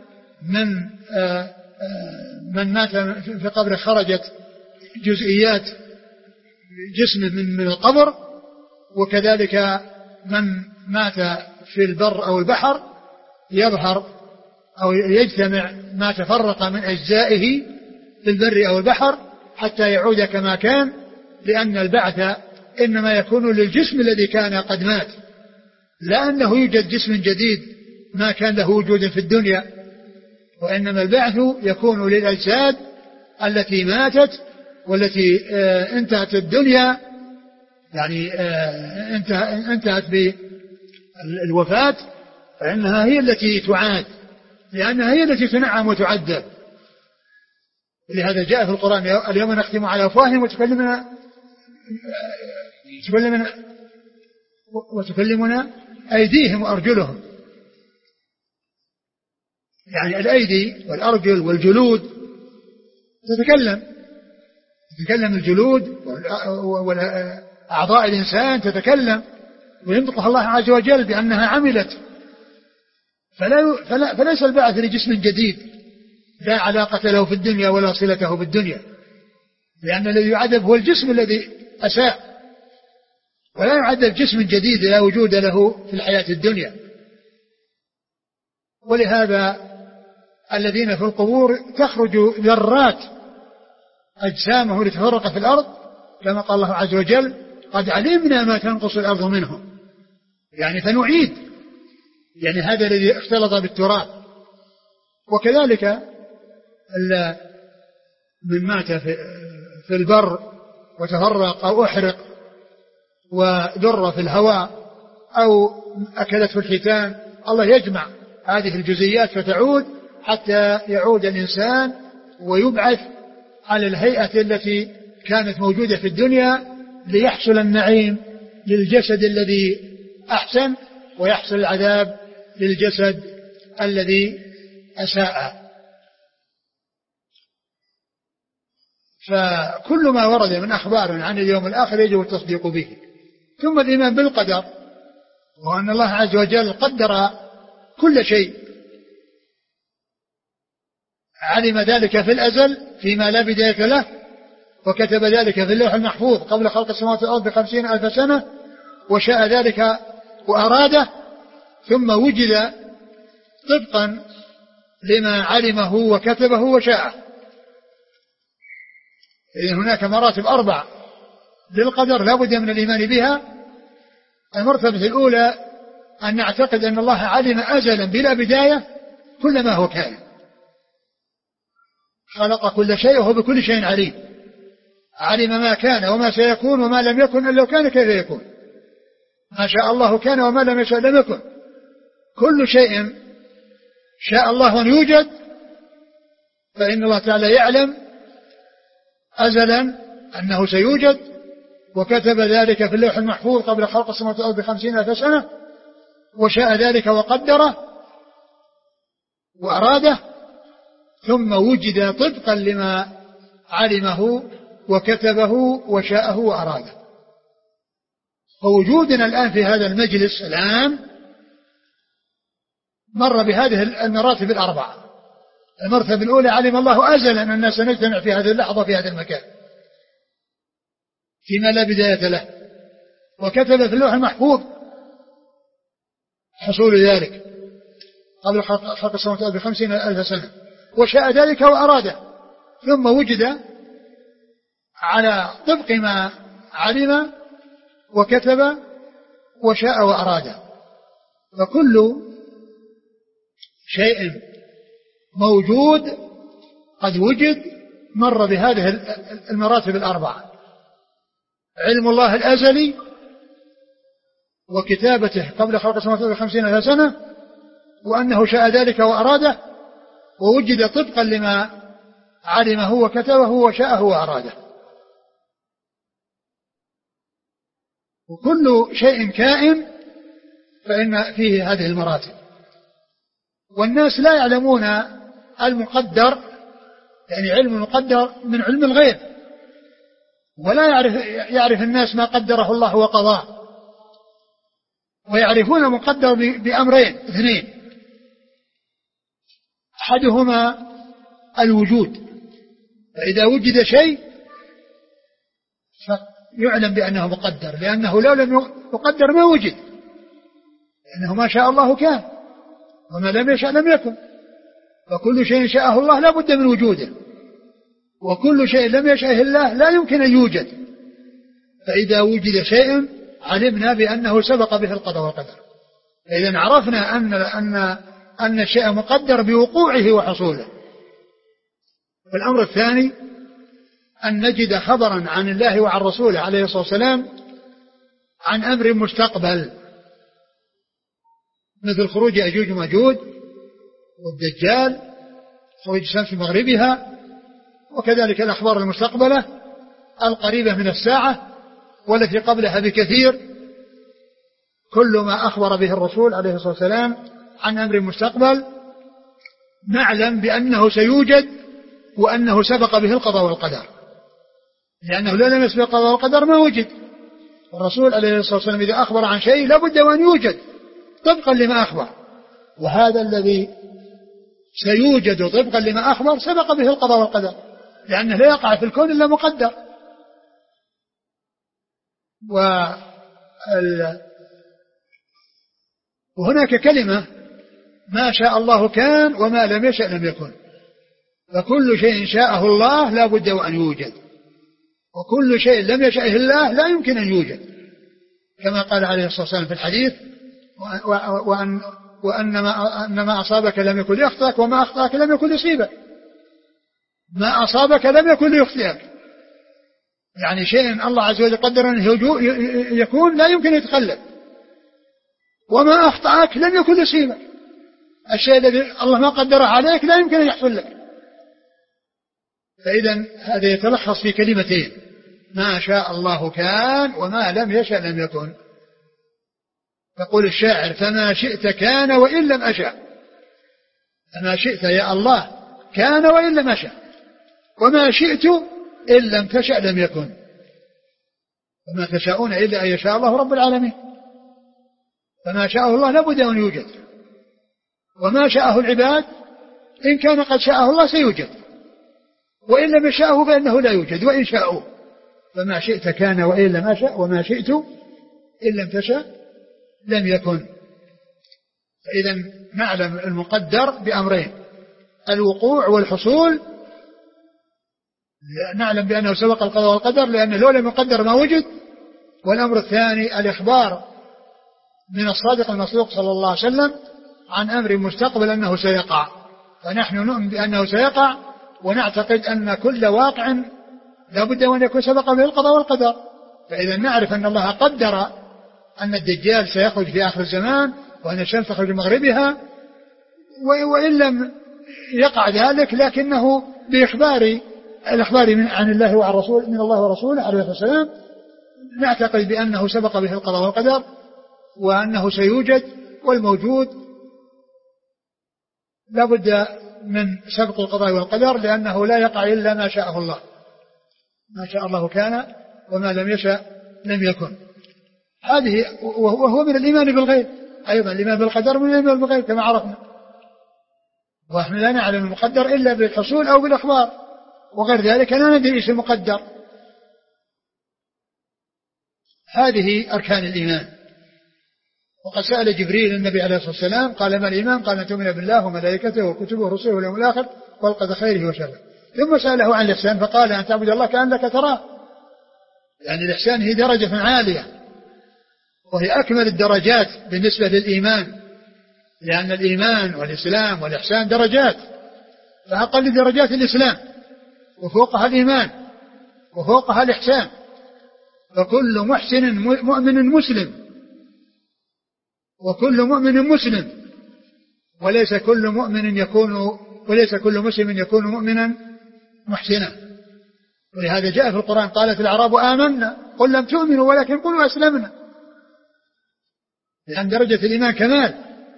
من مات في قبره، خرجت جزئيات جسمه من القبر، وكذلك من مات في البر أو البحر يظهر أو يجتمع ما تفرق من أجزائه في البر أو البحر حتى يعود كما كان، لأن البعث إنما يكون للجسم الذي كان قد مات، لا أنه يوجد جسم جديد ما كان له وجود في الدنيا، وإنما البعث يكون للأجساد التي ماتت والتي انتهت الدنيا، يعني انتهت بالوفاة، فإنها هي التي تعاد، لأنها هي التي تنعم وتعذب. لهذا جاء في القرآن اليوم نختم على أفواههم وتكلمنا أيديهم وأرجلهم، يعني الأيدي والأرجل والجلود تتكلم الجلود والأعضاء الإنسان تتكلم وينطقها الله عز وجل بأنها عملت، فليس البعث لجسم جديد لا علاقة له في الدنيا ولا صلته بالدنيا، لأن الذي يعذب هو الجسم الذي أساء، ولا يعذب جسم جديد لا وجود له في الحياة الدنيا. ولهذا الذين في القبور تخرج ذرات أجسامه لتفرق في الأرض، كما قال الله عز وجل قد علمنا ما تنقص الأرض منهم، يعني فنعيد، يعني هذا الذي اختلط بالتراب. وكذلك من مات في البر وتفرق أو أحرق ودر في الهواء أو أكلته الحيتان، الله يجمع هذه الجزئيات فتعود حتى يعود الإنسان ويبعث على الهيئة التي كانت موجودة في الدنيا، ليحصل النعيم للجسد الذي أحسن ويحصل العذاب للجسد الذي أساء. فكل ما ورد من أخبار عن اليوم الآخر يجب التصديق به. ثم الإيمان بالقدر، وأن الله عز وجل قدر كل شيء، علم ذلك في الأزل فيما لا بداية له، وكتب ذلك في اللوح المحفوظ قبل خلق السماوات والأرض ب50,000 سنة، وشاء ذلك وأراده، ثم وجد طبقا لما علمه وكتبه وشاءه. إذن هناك مراتب 4 للقدر لا بد من الإيمان بها. المرتبة الأولى أن نعتقد أن الله علم أزلا بلا بداية كل ما هو كائن، خلق كل شيء وهو بكل شيء عليم، علم ما كان وما سيكون وما لم يكن إلا لو كان كيف يكون، ما شاء الله كان وما لم يشاء لم يكن، كل شيء شاء الله أن يوجد، فإن الله تعالى يعلم أزلا أنه سيوجد، وكتب ذلك في اللوح المحفوظ قبل خلق السماوات والأرض ب50,000 سنة، وشاء ذلك وقدره وأراده، ثم وجد طبقا لما علمه وكتبه وشاءه وأراده. فوجودنا الآن في هذا المجلس الآن مر بهذه المراتب 4. المرتبة الأولى علم الله أزلا أننا سنجتمع في هذه اللحظة في هذا المكان فيما لا بداية له، وكتب في اللوح المحفوظ حصول ذلك قبل خلق السماوات والأرض ب50,000 سنة، وشاء ذلك وأراده، ثم وجد على طبق ما علم وكتب وشاء وأراده. فكل شيء موجود قد وجد مر بهذه المراتب 4: علم الله الأزلي وكتابته قبل خلق السماوات والأرض ب50,000 سنة، وأنه شاء ذلك وأراده، ووجد طبقا لما علمه وكتبه وشاءه وأراده. وكل شيء كائن فإن فيه هذه المراتب. والناس لا يعلمون المقدر، يعني علم المقدر من علم الغيب، ولا يعرف الناس ما قدره الله وقضاه، ويعرفون المقدر بأمرين اثنين: أحدهما الوجود، فإذا وجد شيء فيعلم بأنه مقدر، لأنه لو لم يقدر ما وجد، لأنه ما شاء الله كان وما لم يشأ لم يكن، وكل شيء شاءه الله لا بد من وجوده، وكل شيء لم يشأه الله لا يمكن أن يوجد. فإذا وجد شيء علمنا بأنه سبق به القضاء والقدر، فإذا عرفنا أن الشيء مقدر بوقوعه وحصوله. والأمر الثاني أن نجد خبرا عن الله وعن رسوله عليه الصلاة والسلام عن أمر مستقبل، مثل خروج يأجوج وماجوج والدجال، خروج الشمس مغربها، وكذلك الأخبار المستقبلة القريبة من الساعة والتي قبلها بكثير. كل ما أخبر به الرسول عليه الصلاة والسلام عن أمر مستقبل نعلم بأنه سيوجد وأنه سبق به القضاء والقدر، لأنه لو لم يسبق القضاء والقدر ما وجد. الرسول عليه الصلاة والسلام إذا أخبر عن شيء لابد وأن يوجد طبقا لما أخبر، وهذا الذي سيوجد طبقا لما أخبر سبق به القضاء والقدر، لأنه لا يقع في الكون إلا مقدر. وهناك كلمة: ما شاء الله كان وما لم يشأ لم يكن، فكل شيء شاءه الله لا بد وأن يوجد، وكل شيء لم يشأه الله لا يمكن أن يوجد، كما قال عليه الصلاة والسلام في الحديث: وأن ما أصابك لم يكن ليخطئك وما أخطأك لم يكن ليصيبك. ما أصابك لم يكن ليخطئك، يعني شيء الله عز وجل قدر أنه يكون لا يمكن يتخلف، وما أخطأك لم يكن ليصيبك، الشيء الذي الله ما قدره عليك لا يمكن أن يحصل لك. فإذا هذا يتلخص في كلمتين: ما شاء الله كان وما لم يشأ لم يكن. يقول الشاعر: فما شئت كان وإن لم أشأ. فما شئت يا الله كان وإن لم أشأ، وما شئت إن لم تشأ لم يكن، وما تشاءون إلا أن يشاء الله رب العالمين. فما شاءه الله لابد أن يوجد، وما شاءه العباد إن كان قد شاءه الله سيوجد، وإن لم يشاءه فإنه لا يوجد وإن شاءوا. فما شئت كان وإن لم أشأ، وما شئت إن لم تشأ لم يكن. فإذا نعلم المقدر بأمرين: الوقوع والحصول، نعلم بأنه سبق القضاء والقدر لأنه لو لم يقدر ما وجد. والأمر الثاني الإخبار من الصادق المصدوق صلى الله عليه وسلم عن أمر مستقبل أنه سيقع، فنحن نؤمن بأنه سيقع، ونعتقد أن كل واقع لا بد أن يكون سبق به القضاء والقدر. فإذا نعرف أن الله قدر أن الدجال سيخرج في آخر الزمان، وأن الشمس تخرج من مغربها، وإن لم يقع ذلك لكنه بإخبار عن الله وعن رسوله، من الله ورسوله عليه الصلاة والسلام، نعتقد بأنه سبق به القضاء والقدر، وأنه سيوجد. والموجود لا بد من سبق القضاء والقدر، لأنه لا يقع إلا ما شاءه الله. ما شاء الله كان وما لم يشأ لم يكن. هذه وهو من الإيمان بالغيب أيضا. الإيمان بالقدر من الإيمان بالغيب كما عرفنا، ونحن لا نعلم المقدر إلا بالحصول أو بالأخبار، وغير ذلك لا ندري ايش المقدر. هذه أركان الإيمان. وقد سأل جبريل النبي عليه الصلاة والسلام قال: ما الإيمان؟ قال: أن تؤمن بالله وملائكته وكتبه ورسله واليوم الآخر والقدر خيره وشره. ثم سأله عن الإحسان فقال: أن تعبد الله كأنك تراه. يعني الإحسان هي درجة عالية، وهي أكمل الدرجات بالنسبة للإيمان، لأن الإيمان والإسلام والإحسان درجات، فأقل درجات الإسلام، وفوقها الإيمان، وفوقها الإحسان. فكل محسن مؤمن مسلم، وكل مؤمن مسلم، وليس كل مسلم يكون مؤمنا محسنا. ولهذا جاء في القرآن: قالت الأعراب آمنا قل لم تؤمنوا ولكن قولوا أسلمنا. لأن درجة الإيمان كمال.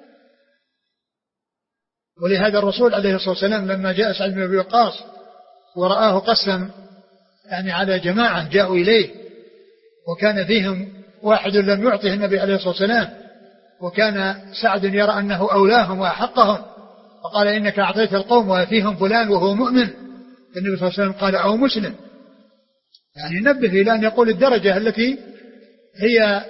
ولهذا الرسول عليه الصلاة والسلام لما جاء سعد بن أبي وقاص ورآه قسم يعني على جماعة جاءوا إليه، وكان فيهم واحد لم يعطه النبي عليه الصلاة والسلام، وكان سعد يرى أنه أولاهم وأحقهم، فقال إنك أعطيت القوم وفيهم فلان وهو مؤمن. النبي صلى الله عليه وسلم قال أو مسلم، يعني نبه إلى أن يقول الدرجة التي هي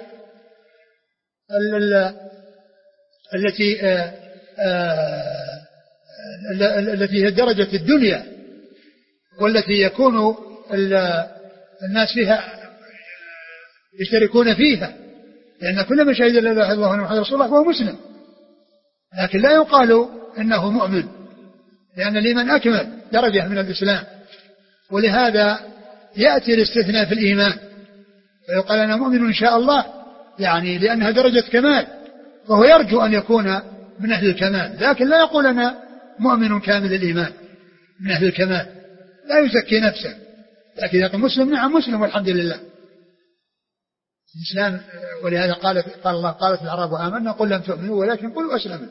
التي هي درجة الدنيا، والتي يكون الناس فيها يشتركون فيها، لأن كل من شهد لا إله إلا الله وأن محمدا رسول الله فهو مسلم، لكن لا يقال إنه مؤمن، لأن الإيمان أكمل درجة من الإسلام. ولهذا يأتي الاستثناء في الإيمان فيقال أنا مؤمن إن شاء الله، يعني لأنها درجة كمال، فهو يرجو أن يكون من أهل الكمال، لكن لا يقول أنا مؤمن كامل الإيمان من أهل الكمال، لا يزكي نفسه، لكن يقول مسلم نعم مسلم والحمد لله الإسلام. ولهذا قال الله قالت العرب آمنا قل لم تؤمنوا ولكن قلوا أسلمنا.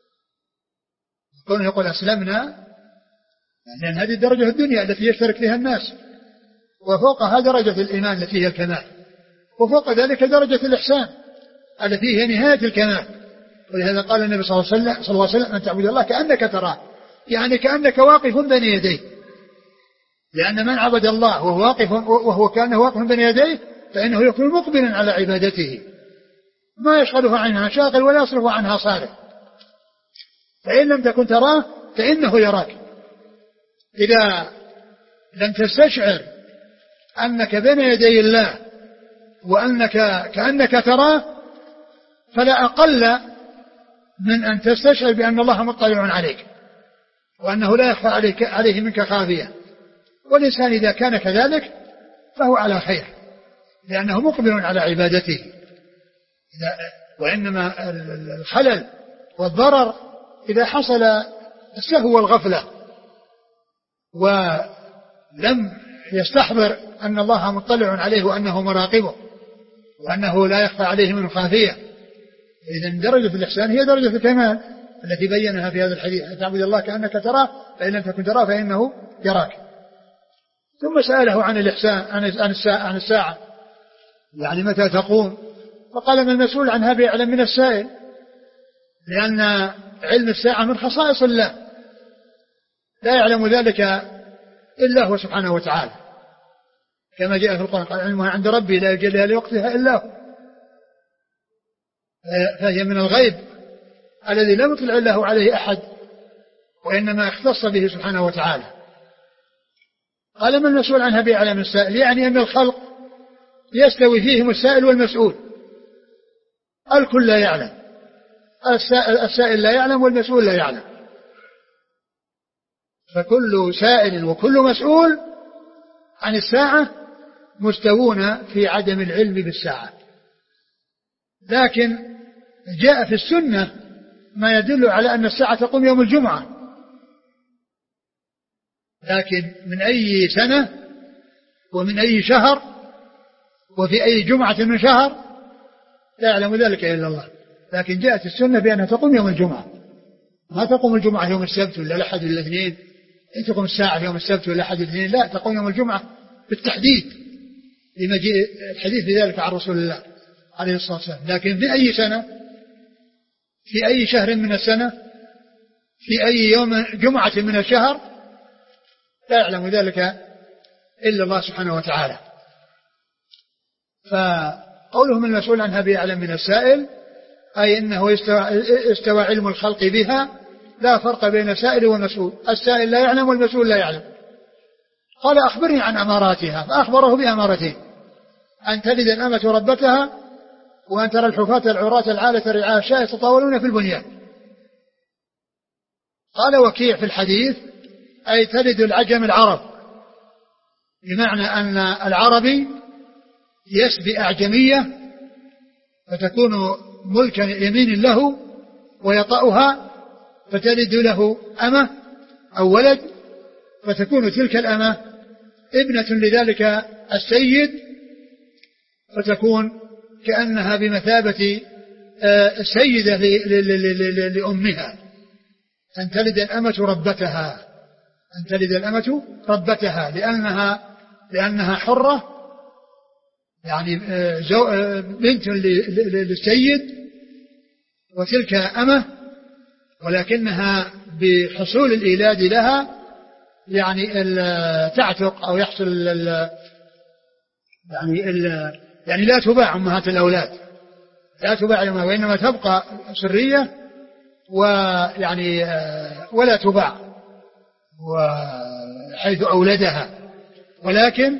كونه يقول أسلمنا لأن هذه الدرجة الدنيا التي يشترك فيها الناس، وفوقها درجة الإيمان التي هي الكمال، وفوق ذلك درجة الإحسان التي هي نهاية الكمال. ولهذا قال النبي صلى الله عليه وسلم أن تعبد الله كأنك تراه، يعني كأنك واقف بين يديه، لأن من عبد الله وهو كأنه واقف بين يديه فإنه يكون مقبلا على عبادته، ما يشغله عنها شاغل ولا يصرف عنها صارف. فإن لم تكن تراه فإنه يراك. إذا لم تستشعر أنك بين يدي الله وأنك كأنك تراه، فلا أقل من أن تستشعر بأن الله مطلع عليك وأنه لا يخفى عليه منك خافية. والإنسان إذا كان كذلك فهو على خير، لأنه مقبل على عبادته. وإنما الخلل والضرر إذا حصل السهو والغفلة ولم يستحضر أن الله مطلع عليه وأنه مراقبه وأنه لا يخفى عليه من خافية. إذن درجة الإحسان هي درجة الكمال التي بينها في هذا الحديث، أن تعبد الله كأنك تراه فإن لم تكن تراه فإنه يراك. ثم سأله عن الإحسان عن الساعة، يعني متى تقوم؟ فقال من المسؤول عنها بأعلم من السائل، لأن علم الساعة من خصائص الله، لا يعلم ذلك إلا هو سبحانه وتعالى، كما جاء في القرآن قال علمها عند ربي لا يجليها لوقتها إلا هو، فهي من الغيب الذي لم يطلع الله عليه أحد وإنما اختص به سبحانه وتعالى. قال من المسؤول عنها بأعلم من السائل، يعني أن الخلق يستوي فيهم السائل والمسؤول، الكل لا يعلم، السائل لا يعلم والمسؤول لا يعلم، فكل سائل وكل مسؤول عن الساعة مستوون في عدم العلم بالساعة. لكن جاء في السنة ما يدل على أن الساعة تقوم يوم الجمعة، لكن من أي سنة ومن أي شهر وفي أي جمعة من شهر لا يعلم ذلك إلا الله. لكن جاءت السنة بأنها تقوم يوم الجمعة، ما تقوم الجمعة يوم السبت ولا الأحد ولا الاثنين، تقوم الساعة يوم السبت ولا الأحد الاثنين، لا، تقوم يوم الجمعة بالتحديد لما جاء الحديث في ذلك عن رسول الله عليه الصلاة والسلام. لكن في أي سنة في أي شهر من السنة في أي يوم جمعة من الشهر لا يعلم ذلك إلا الله سبحانه وتعالى. فقولهم المسؤول عنها بأعلم من السائل أي أنه استوى علم الخلق بها، لا فرق بين السائل والمسؤول، السائل لا يعلم والمسؤول لا يعلم. قال أخبرني عن أماراتها، فأخبره بأمارتين: أن تلد الأمة ربتها، وأن ترى الحفاة العراة العالة رعاء الشاة يتطاولون في البنيان. قال وكيع في الحديث أي تلد العجم العرب، بمعنى أن العربي يسبي أعجمية فتكون ملكا يمين له ويطأها فتلد له أمة أو ولد، فتكون تلك الأمة ابنة لذلك السيد، فتكون كأنها بمثابة سيدة لأمها، أن تلد الأمة ربتها لأنها حرة، يعني بنت للسيد، وتلك أمة، ولكنها بحصول الإيلاد لها يعني تعتق أو يحصل يعني لا تباع أمهات الأولاد، لا تباع، وإنما تبقى سرية ويعني ولا تباع وحيث أولدها، ولكن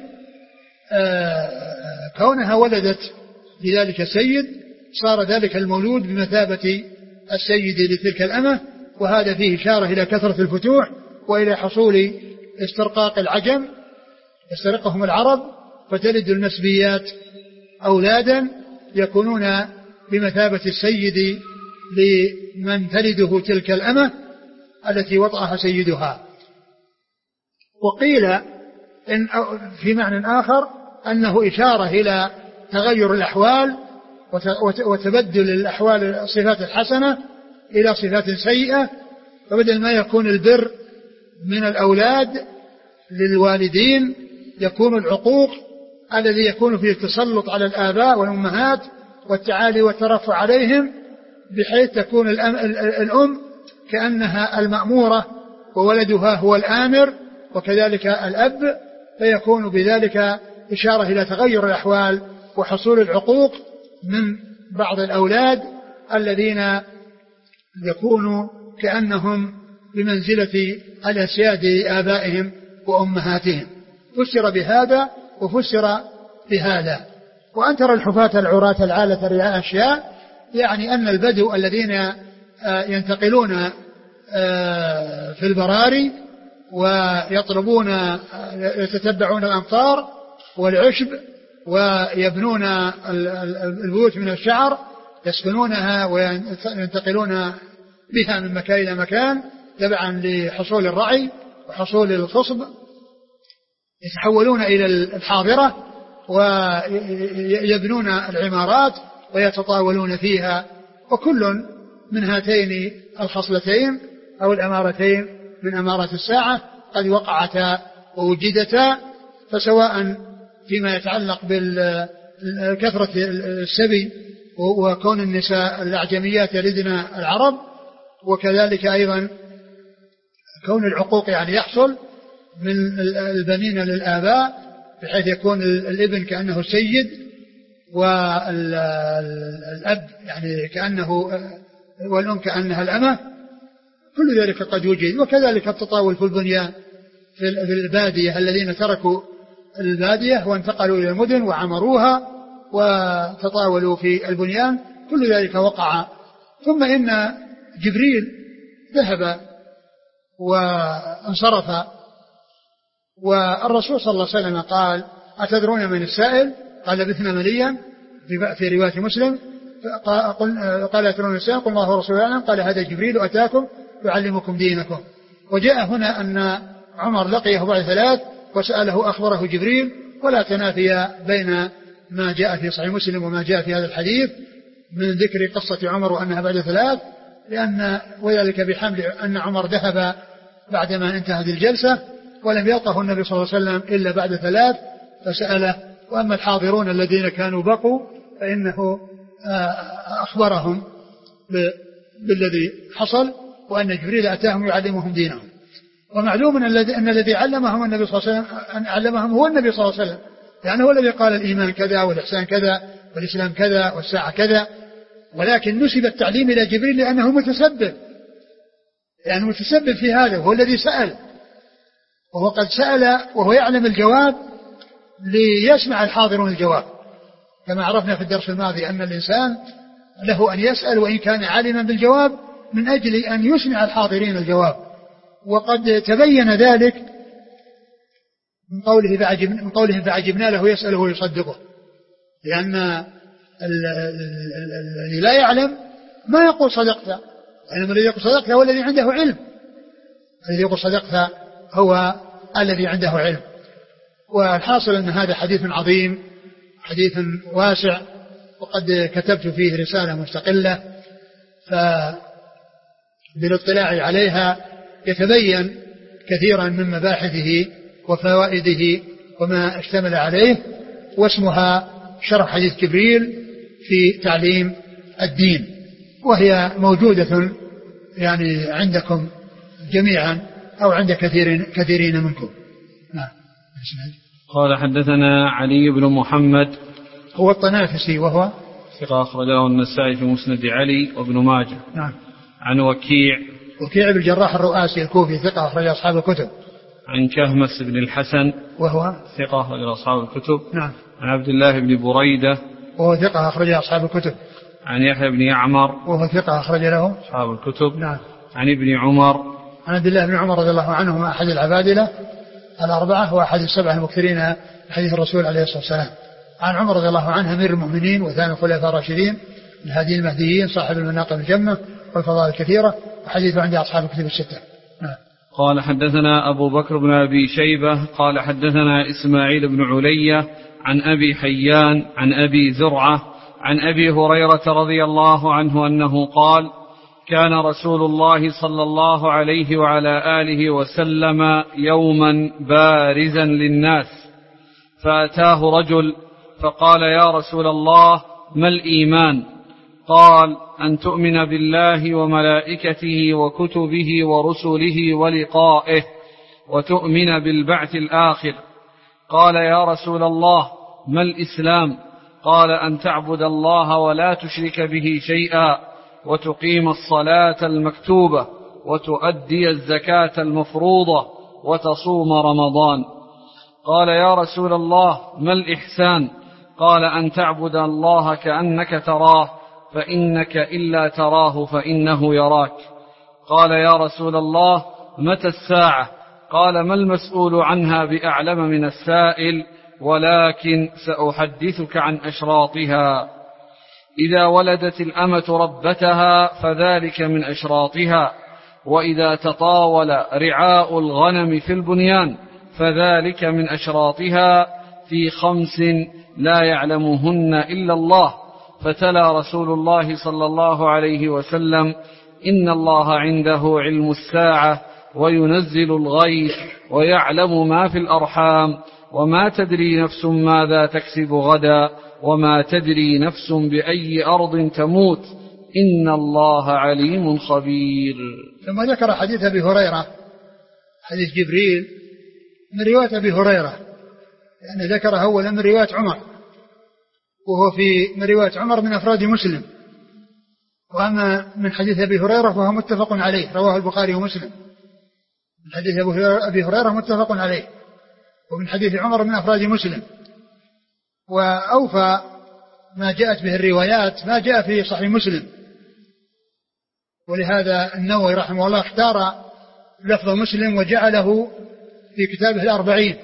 كونها ولدت لذلك السيد صار ذلك المولود بمثابة السيد لتلك الأمة. وهذا فيه إشارة إلى كثرة الفتوح وإلى حصول استرقاق العجم، يسترقهم العرب فتلد المسبيات أولادا يكونون بمثابة السيد لمن تلده تلك الأمة التي وطأها سيدها. وقيل إن في معنى آخر أنه إشارة إلى تغير الأحوال وتبدل الأحوال الصفات الحسنة إلى صفات سيئة، فبدل ما يكون البر من الأولاد للوالدين يكون العقوق الذي يكون فيه التسلط على الآباء والأمهات والتعالي والترفع عليهم، بحيث تكون الأم كأنها المأمورة وولدها هو الآمر، وكذلك الأب، فيكون بذلك إشارة إلى تغير الأحوال وحصول العقوق من بعض الأولاد الذين يكونوا كأنهم بمنزلة الأسياد آبائهم وأمهاتهم. فسر بهذا وفسر بهذا. وأن ترى الحفاة العراة العالة رعاء أشياء، يعني أن البدو الذين ينتقلون في البراري ويطلبون يتتبعون الأمطار والعشب ويبنون البيوت من الشعر يسكنونها وينتقلون بها من مكان إلى مكان تبعا لحصول الرعي وحصول الخصب، يتحولون إلى الحاضرة ويبنون العمارات ويتطاولون فيها، وكل من هاتين الخصلتين أو الأمارتين من أمارات الساعة قد وقعتا ووجدتا. فسواء فيما يتعلق بالكثرة السبي وكون النساء الأعجميات يلدن العرب، وكذلك أيضا كون العقوق يعني يحصل من البنين للآباء بحيث يكون الابن كأنه السيد والأب يعني كأنه والأم كأنها الأمة، كل ذلك قد يوجد. وكذلك التطاول في البنيان في البادية الذين تركوا البادية وانتقلوا إلى المدن وعمروها وتطاولوا في البنيان، كل ذلك وقع. ثم إن جبريل ذهب وانصرف، والرسول صلى الله عليه وسلم قال: أتدرون من السائل؟ قال: لبثنا مليا، في رواية مسلم. قال: أتدرون من السائل؟ قل الله ورسوله أعلم. قال: هذا جبريل أتاكم يعلمكم دينكم. وجاء هنا أن عمر لقيه بعد 3 وسأله أخبره جبريل، ولا تنافي بين ما جاء في صحيح مسلم وما جاء في هذا الحديث من ذكر قصة عمر وأنها بعد 3، لأن وذلك بحمل أن عمر ذهب بعدما انتهت الجلسة ولم يلقه النبي صلى الله عليه وسلم إلا بعد 3 فسأله. وأما الحاضرون الذين كانوا بقوا فإنه أخبرهم بالذي حصل، وأن جبريل أتاهم يعلمهم دينهم. ومعلوم أن الذي علمهم النبي صلى الله عليه وسلم علمهم هو النبي صلى الله عليه وسلم، لأنه هو الذي قال الإيمان كذا والإحسان كذا والإسلام كذا والساعة كذا، ولكن نسب التعليم إلى جبريل لأنه متسبب في هذا، وهو الذي سأل، وهو قد سأل وهو يعلم الجواب ليسمع الحاضرون الجواب، كما عرفنا في الدرس الماضي أن الإنسان له أن يسأل وإن كان عالما بالجواب من أجل أن يسمع الحاضرين الجواب. وقد تبين ذلك من قوله فعجبنا له يسأله ويصدقه، لأن الذي لا يعلم ما يقول صدقت، إنما الذي يقول صدقت هو الذي عنده علم، الذي يقول صدقت هو الذي عنده علم. والحاصل أن هذا حديث عظيم، حديث واسع، وقد كتبت فيه رسالة مستقلة، فبالاطلاع عليها يتبين كثيرا من مباحثه وفوائده وما اشتمل عليه، واسمها شرح حديث جبريل في تعليم الدين، وهي موجودة يعني عندكم جميعا أو عند كثيرين منكم. نعم. قال حدثنا علي بن محمد هو الطنافسي وهو ثقة أخرجه النسائي في مسند علي وابن ماجه. نعم. عن وكيع بن الجراح الرؤاسي الكوفي ثقة أخرج أصحاب الكتب. عن كهمس بن الحسن وهو ثقة أخرج أصحاب الكتب. نعم. عن عبد الله بن بريدة وهو ثقة أخرج أصحاب الكتب. عن يحيى بن يعمر وهو ثقة أخرج له أصحاب الكتب. نعم. عن ابن عمر عن عبد الله بن عمر رضي الله عنهما أحد العبادلة الأربعة وأحد السبعة المكثرين حديث الرسول عليه الصلاة والسلام. عن عمر رضي الله عنه أمير المؤمنين وثاني الخلفاء الراشدين الهاديين المهديين صاحب المناقب الجمة والفضائل الكثيرة، وحديثه عند أصحاب الكتب الستة. نعم. قال حدثنا أبو بكر بن أبي شيبة قال حدثنا إسماعيل بن علية عن أبي حيان عن أبي زرعة عن أبي هريرة رضي الله عنه أنه قال: كان رسول الله صلى الله عليه وعلى آله وسلم يوما بارزا للناس، فأتاه رجل فقال: يا رسول الله، ما الإيمان؟ قال: أن تؤمن بالله وملائكته وكتبه ورسله ولقائه، وتؤمن بالبعث الآخر. قال: يا رسول الله، ما الإسلام؟ قال: أن تعبد الله ولا تشرك به شيئا، وتقيم الصلاة المكتوبة، وتؤدي الزكاة المفروضة، وتصوم رمضان. قال: يا رسول الله، ما الإحسان؟ قال: أن تعبد الله كأنك تراه، فإنك إلا تراه فإنه يراك. قال: يا رسول الله، متى الساعة؟ قال: ما المسؤول عنها بأعلم من السائل، ولكن سأحدثك عن أشراطها. إذا ولدت الأمة ربتها فذلك من أشراطها، وإذا تطاول رعاء الغنم في البنيان فذلك من أشراطها، في 5 لا يعلمهن إلا الله. فتلا رسول الله صلى الله عليه وسلم: إن الله عنده علم الساعة وينزل الغيث ويعلم ما في الأرحام، وما تدري نفس ماذا تكسب غدا، وما تدري نفس بأي أرض تموت، إن الله عليم خبير. ثم ذكر حديث أبي هريرة، حديث جبريل من رواية أبي هريرة، يعني ذكره أولا من رواية عمر، وهو من رواية عمر من أفراد مسلم. وأما من حديث أبي هريرة فهو متفق عليه، رواه البخاري ومسلم. من حديث أبي هريرة متفق عليه، ومن حديث عمر من أفراد مسلم. وأوفى ما جاءت به الروايات ما جاء في صحيح مسلم، ولهذا النووي رحمه الله اختار لفظ مسلم وجعله في كتابه 40،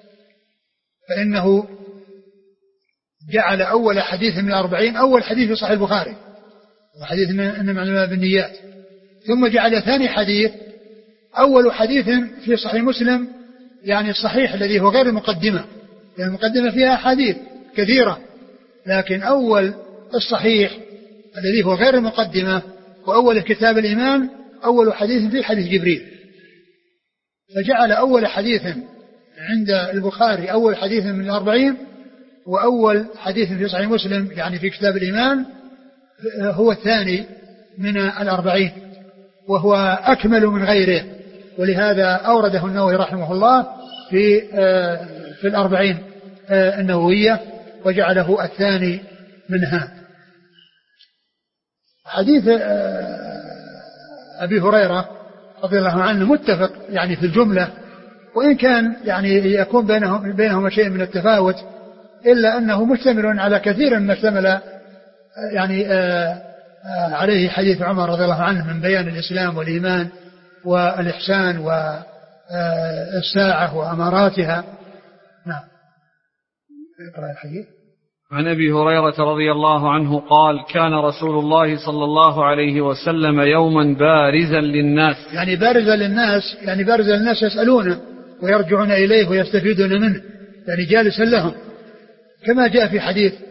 فإنه جعل أول حديث من 40 أول حديث في صحيح البخاري، وحديث إنما الأعمال بالنيات، ثم جعل ثاني حديث أول حديث في صحيح مسلم، يعني الصحيح الذي هو غير المقدمة، يعني المقدمة فيها أحاديث كثيرة، لكن أول الصحيح الذي هو غير المقدمة وأول كتاب الإيمان أول حديث في حديث جبريل، فجعل أول حديث عند البخاري أول حديث من 40، وأول حديث في صحيح مسلم يعني في كتاب الإيمان هو الثاني من 40، وهو أكمل من غيره، ولهذا أورده النووي رحمه الله في 40 النووية وجعله الثاني منها. حديث أبي هريرة رضي الله عنه متفق يعني في الجملة، وإن كان يعني يكون بينهما شيء من التفاوت، إلا أنه مشتمل على كثير مما اشتمل يعني عليه حديث عمر رضي الله عنه من بيان الإسلام والإيمان والإحسان والساعة وأماراتها. نعم. اقرأ الحديث. عن أبي هريرة رضي الله عنه قال: كان رسول الله صلى الله عليه وسلم يوما بارزا للناس. يعني بارزا للناس، يعني بارزا للناس يسألونه ويرجعون إليه ويستفيدون منه، يعني جالسا لهم، كما جاء في حديث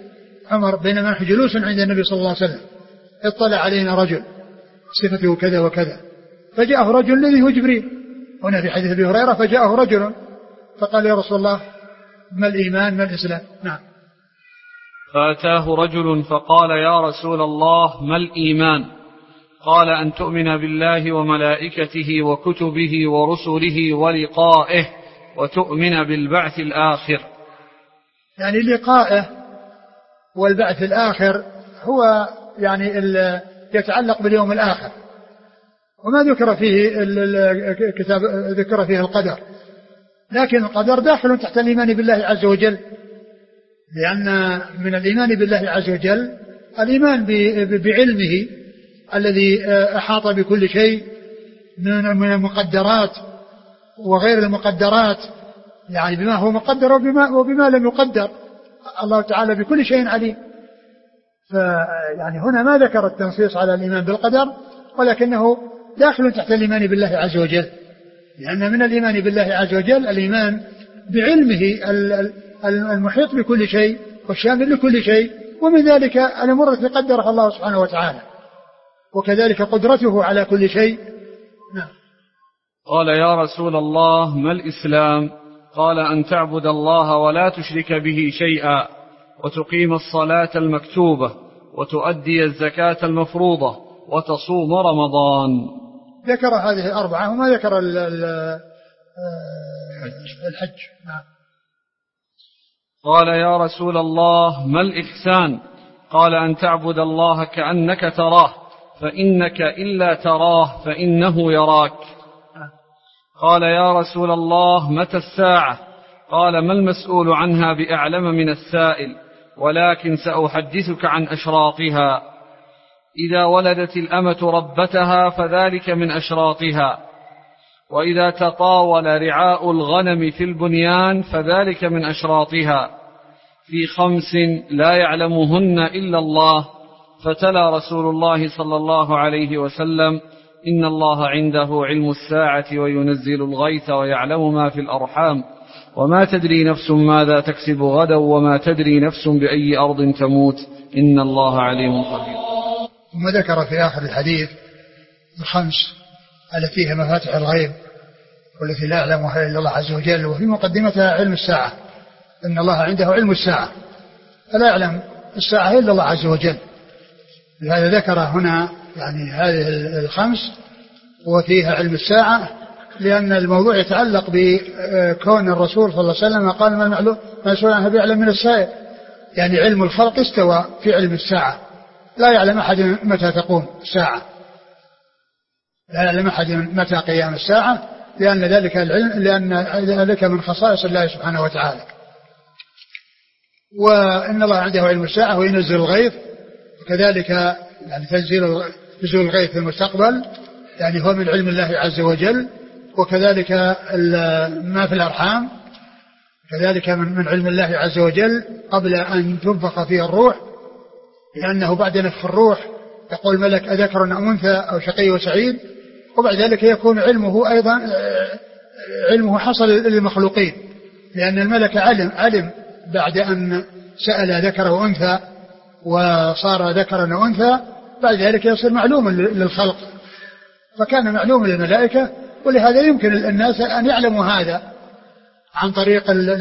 عمر بينما نحن جلوس عند النبي صلى الله عليه وسلم اطلع علينا رجل صفته كذا وكذا، فجاءه رجل الذي هو جبريل هنا في حديث أبي هريرة، فجاءه رجل فقال يا رسول الله ما الإيمان ما الإسلام؟ نعم. فأتاه رجل فقال يا رسول الله ما الإيمان؟ قال أن تؤمن بالله وملائكته وكتبه ورسله ولقائه وتؤمن بالبعث الآخر. يعني لقائه والبعث الآخر هو يعني يتعلق باليوم الآخر، وما ذكر فيه الكتاب ذكر فيه القدر، لكن القدر داخل تحت الإيمان بالله عز وجل، لأن من الإيمان بالله عز وجل الإيمان بعلمه الذي أحاط بكل شيء من المقدرات وغير المقدرات، يعني بما هو مقدر وبما لم يقدر، الله تعالى بكل شيء عليم. فيعني هنا ما ذكر التنصيص على الإيمان بالقدر، ولكنه داخل تحت الإيمان بالله عز وجل، لأن من الإيمان بالله عز وجل الإيمان بعلمه المحيط بكل شيء والشامل لكل شيء، ومن ذلك الأمور التي قدرها الله سبحانه وتعالى، وكذلك قدرته على كل شيء. نعم. قال يا رسول الله ما الإسلام؟ قال أن تعبد الله ولا تشرك به شيئا وتقيم الصلاة المكتوبة وتؤدي الزكاة المفروضة وتصوم رمضان. ذكر هذه الأربعة وما ذكر الحج. نعم. قال يا رسول الله ما الإحسان؟ قال أن تعبد الله كأنك تراه فإنك إلا تراه فإنه يراك. قال يا رسول الله متى الساعة؟ قال ما المسؤول عنها بأعلم من السائل، ولكن سأحدثك عن أشراطها. إذا ولدت الأمة ربتها فذلك من أشراطها، وإذا تطاول رعاء الغنم في البنيان فذلك من أشراطها، في 5 لا يعلمهن إلا الله. فتلا رسول الله صلى الله عليه وسلم إن الله عنده علم الساعة وينزل الغيث ويعلم ما في الأرحام وما تدري نفس ماذا تكسب غدا وما تدري نفس بأي أرض تموت إن الله عليم خبير. ثم ذكر في آخر الحديث 5 التي فيها مفاتح الغيب والتي لا يعلمها إلا الله عز وجل، وفي مقدمتها علم الساعة، إن الله عنده علم الساعة فلا يعلم الساعة إلا الله عز وجل. لهذا ذكر هنا يعني هذه 5 وفيها علم الساعة، لأن الموضوع يتعلق بكون الرسول صلى الله عليه وسلم قال ما يسؤول عنها بيعلم من السائل، يعني علم الخلق استوى في علم الساعة، لا يعلم أحد متى تقوم الساعة، لا يعلم أحد متى قيام الساعة، لأن ذلك من خصائص الله سبحانه وتعالى. وإن الله عنده علم الساعة وينزل الغيث، وكذلك يعني تنزيل الغيث في المستقبل يعني هو من علم الله عز وجل، وكذلك ما في الأرحام كذلك من علم الله عز وجل قبل أن تنفخ فيه الروح، لأنه بعد نفخ الروح يقول الملك أذكر أم أنثى أو شقي وسعيد، وبعد ذلك يكون علمه أيضا علمه حصل للمخلوقين، لأن الملك علم بعد أن سأل ذكر وأنثى وصار ذكرا وأنثى، بعد ذلك يصير معلوما للخلق، فكان معلوما للملائكة. ولهذا يمكن الناس أن يعلموا هذا عن طريق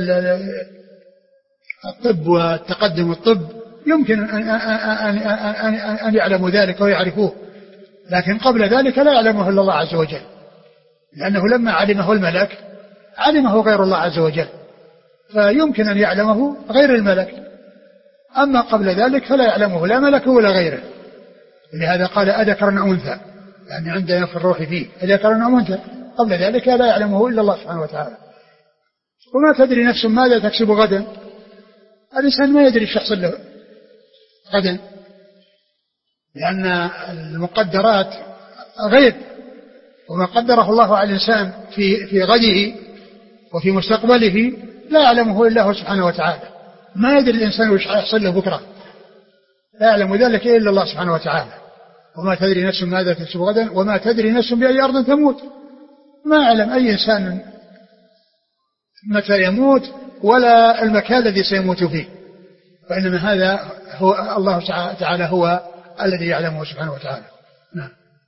الطب والتقدم الطب، يمكن أن يعلموا ذلك ويعرفوه، لكن قبل ذلك لا يعلمه إلا الله عز وجل، لأنه لما علمه الملك علمه غير الله عز وجل، فيمكن أن يعلمه غير الملك، أما قبل ذلك فلا يعلمه لا ملك ولا غيره. لهذا قال أذكر أم أنثى، يعني عند ينفخ الروح فيه أذكر أم أنثى، قبل ذلك لا يعلمه إلا الله سبحانه وتعالى. وما تدري نفس ماذا تكسب غدا، الإنسان ما يدري الشخص له غدا، لأن المقدرات غيب، وما قدره الله على الإنسان في غده وفي مستقبله لا يعلمه إلا هو سبحانه وتعالى. ما يدري الإنسان وش يحصل له بكرة، لا يعلم ذلك إلا الله سبحانه وتعالى. وما تدري نفس ماذا تكسب غدا وما تدري نفس بأي أرض تموت، ما يعلم أي إنسان متى يموت ولا المكان الذي سيموت فيه، وإنما هذا هو الله تعالى هو الذي يعلمه سبحانه وتعالى. نعم.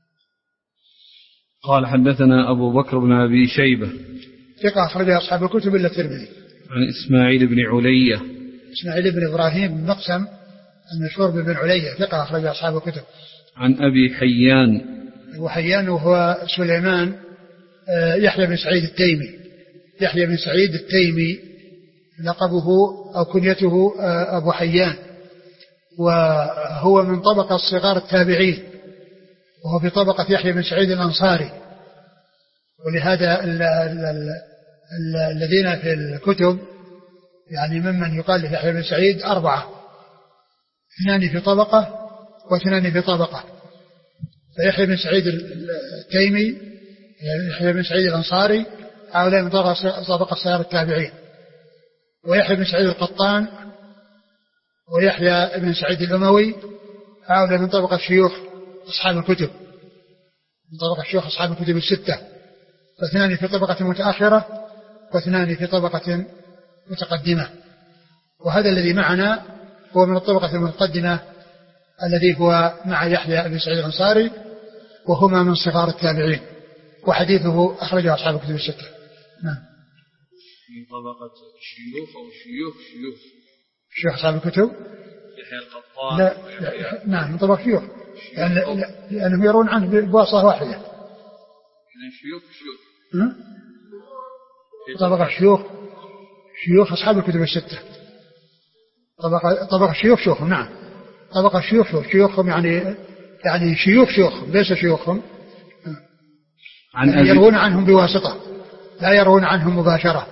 قال حدثنا أبو بكر بن أبي شيبة ثقة أخرج أصحاب الكتب إلا الترمذي. عن إسماعيل بن علية إسماعيل بن إبراهيم بن مقسم المشهور بن علية ثقة أخرج أصحاب الكتب. عن أبي حيان. أبو حيان وهو سليمان يحيى بن سعيد التيمي. يحيى بن سعيد التيمي لقبه أو كنيته أبو حيان، وهو من طبقة صغار التابعين، وهو في طبقة يحيى بن سعيد الأنصاري. ولهذا الذين في الكتب يعني ممن يقال له يحيى بن سعيد 4، 2 في طبقة و2 في طبقة. فيحيى بن سعيد التيمي، يحيى بن سعيد الأنصاري، هؤلاء من طبقة صغار التابعين. ويحيى بن سعيد القطان ويحيى بن سعيد الأموي هؤلاء من طبقة شيوخ أصحاب الكتب، من طبقة شيوخ أصحاب الكتب 6. ف2 في طبقة متأخرة و2 في طبقة متقدمة. وهذا الذي معنا هو من الطبقة المتقدمة الذي هو مع يحيى بن سعيد الأنصاري، وهما من صغار التابعين، وحديثه أخرجه أصحاب الكتب 6. نعم. من طبقة شيوخ أو شيوخ أصحاب الكتب. يحيى القطان. لا. نعم من طبقة شيوخ، لأنهم يرون عنه بواسطة واحدة. شيوخ. طبقة شيوخ أصحاب الكتب 6. طبقة شيوخهم. نعم طبقة شيوخهم يعني شيوخهم ليس شيوخهم، يعني يروون عنهم بواسطة لا يروون عنهم مباشرة.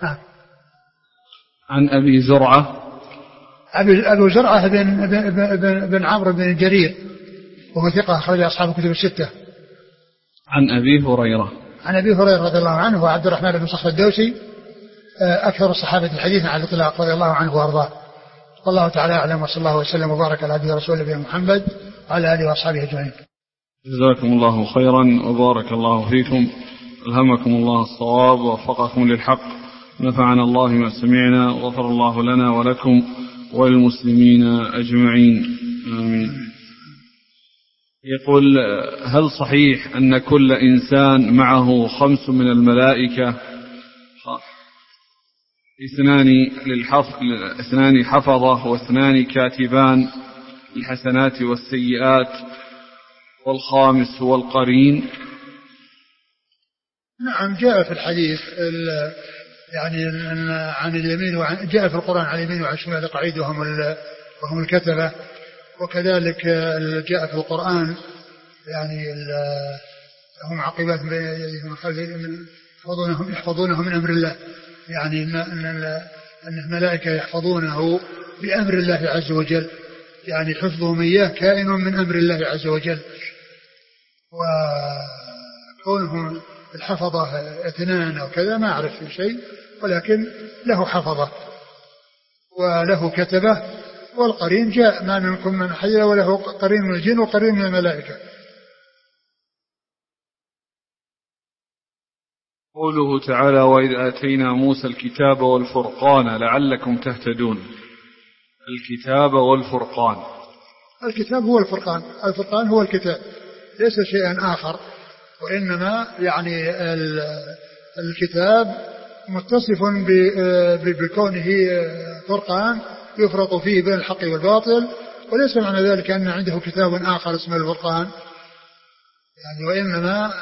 عن أبي زرعة. أبو زرعة بن عمرو بن جرير وهو ثقة أخرج أصحاب الكتب 6. عن أبي هريرة. عن أبي هريرة رضي الله عنه وعبد الرحمن بن صخر الدوسي أكثر الصحابة الحديث على الإطلاق رضي الله عنه وأرضاه. والله تعالى أعلم، وصلى الله وسلم وبارك على عبده ورسوله نبينا محمد وعلى آله وأصحابه أجمعين. جزاكم الله خيرا وبارك الله فيكم، ألهمكم الله الصواب ووفقكم للحق، نفعنا الله ما سمعنا، وغفر الله لنا ولكم وللمسلمين أجمعين، آمين. يقول: هل صحيح أن كل إنسان معه 5 من الملائكة، 2 حفظة و2 كاتبان الحسنات والسيئات، والخامس هو القرين؟ نعم جاء في الحديث يعني عن اليمين، جاء في القرآن عن اليمين وعن الشمال قعيد وهم الكتبة. وكذلك جاء في القرآن يعني هم عقبات يحفظونه من أمر الله، يعني أن الملائكة يحفظونه بأمر الله عز وجل، يعني حفظهم إياه كائن من أمر الله عز وجل. وكونهم الحفظة 2 أو كذا ما أعرف في شيء، ولكن له حفظة وله كتبة. والقرين جاء ما منكم من أحد وله قرين من الجن وقرين من الملائكة. قوله تعالى: وإذ آتينا موسى الكتاب والفرقان لعلكم تهتدون. الكتاب والفرقان، الكتاب هو الفرقان، الفرقان هو الكتاب ليس شيئا آخر، وإنما يعني الكتاب متصف بكونه فرقان يفرق فيه بين الحق والباطل، وليس معنى ذلك أن عنده كتاب آخر اسمه الفرقان يعني، وإنما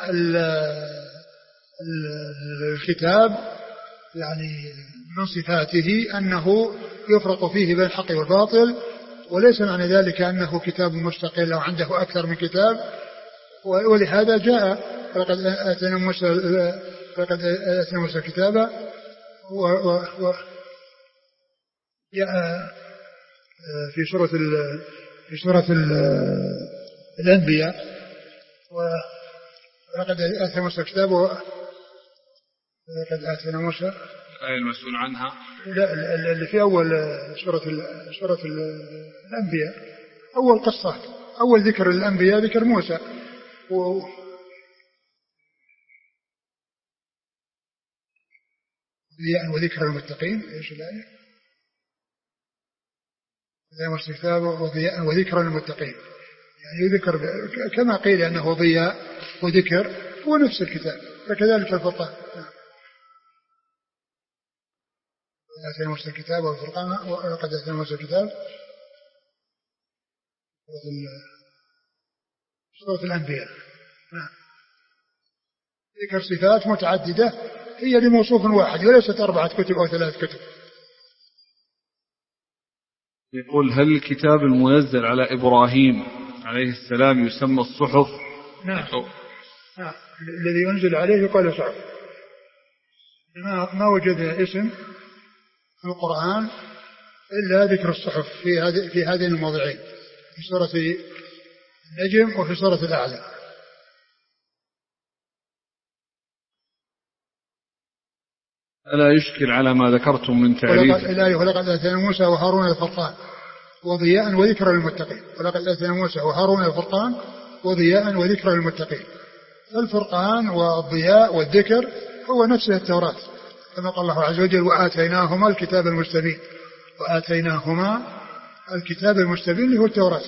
الكتاب يعني من صفاته أنه يفرق فيه بين الحق والباطل، وليس معنى ذلك أنه كتاب مستقل أو عنده أكثر من كتاب. ولهذا جاء فقد آتينا موسى الكتاب جاء في سورة الأنبياء: ولقد آتينا موسى الكتاب ولقد آتينا موسى الآية المسؤول عنها اللي في أول سورة الأنبياء، أول قصة، أول ذكر الأنبياء ذكر موسى وذكر المتقين. إيش الآية؟ هداية الكتاب وضياء وذكرى للمتقين، يعني يذكر كما قيل أنه ضياء وذكر هو نفس الكتاب، فكذلك الفرقان. آتينا موسى الكتاب والفرقان وقد آتينا موسى الكتاب سورة الأنبياء. ذكر صفات متعددة هي لموصوف واحد وليست 4 كتب أو 3 كتب. يقول هل الكتاب المنزل على إبراهيم عليه السلام يسمى الصحف؟ نعم. الذي ينزل عليه يقال صحف. ما وجد اسم في القرآن إلا ذكر الصحف في هذين الموضعين، في سورة النجم وفي سورة الأعلى. ألا يشكل على ما ذكرتم من تعريف ولقد آتينا موسى وهارون الفرقان وضياء وذكرى للمتقين. ولقد آتينا موسى وهارون الفرقان وضياء وذكرى للمتقين. الفرقان والضياء والذكر هو نفسه التوراة، كما قال الله عز وجل وآتيناهما الكتاب المستبين. وآتيناهما الكتاب المستبين اللي هو التوراة.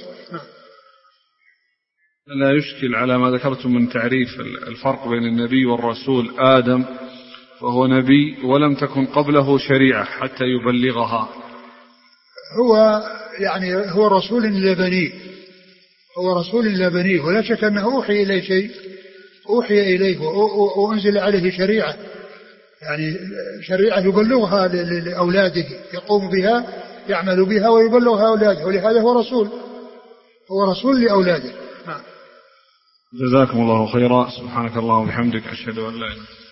لا يشكل على ما ذكرتم من تعريف الفرق بين النبي والرسول. آدم فهو نبي ولم تكن قبله شريعة حتى يبلغها. هو رسول إلى بنيه، هو رسول إلى بنيه، ولا شك أنه أوحي إليه شيء، أوحي إليه وأنزل عليه شريعة، يعني شريعة يبلغها لأولاده، يقوم بها يعمل بها ويبلغها أولاده، ولهذا هو رسول لأولاده. جزاكم الله خيرا. سبحانك اللهم وبحمدك أشهد أن لا إله إلا أنت.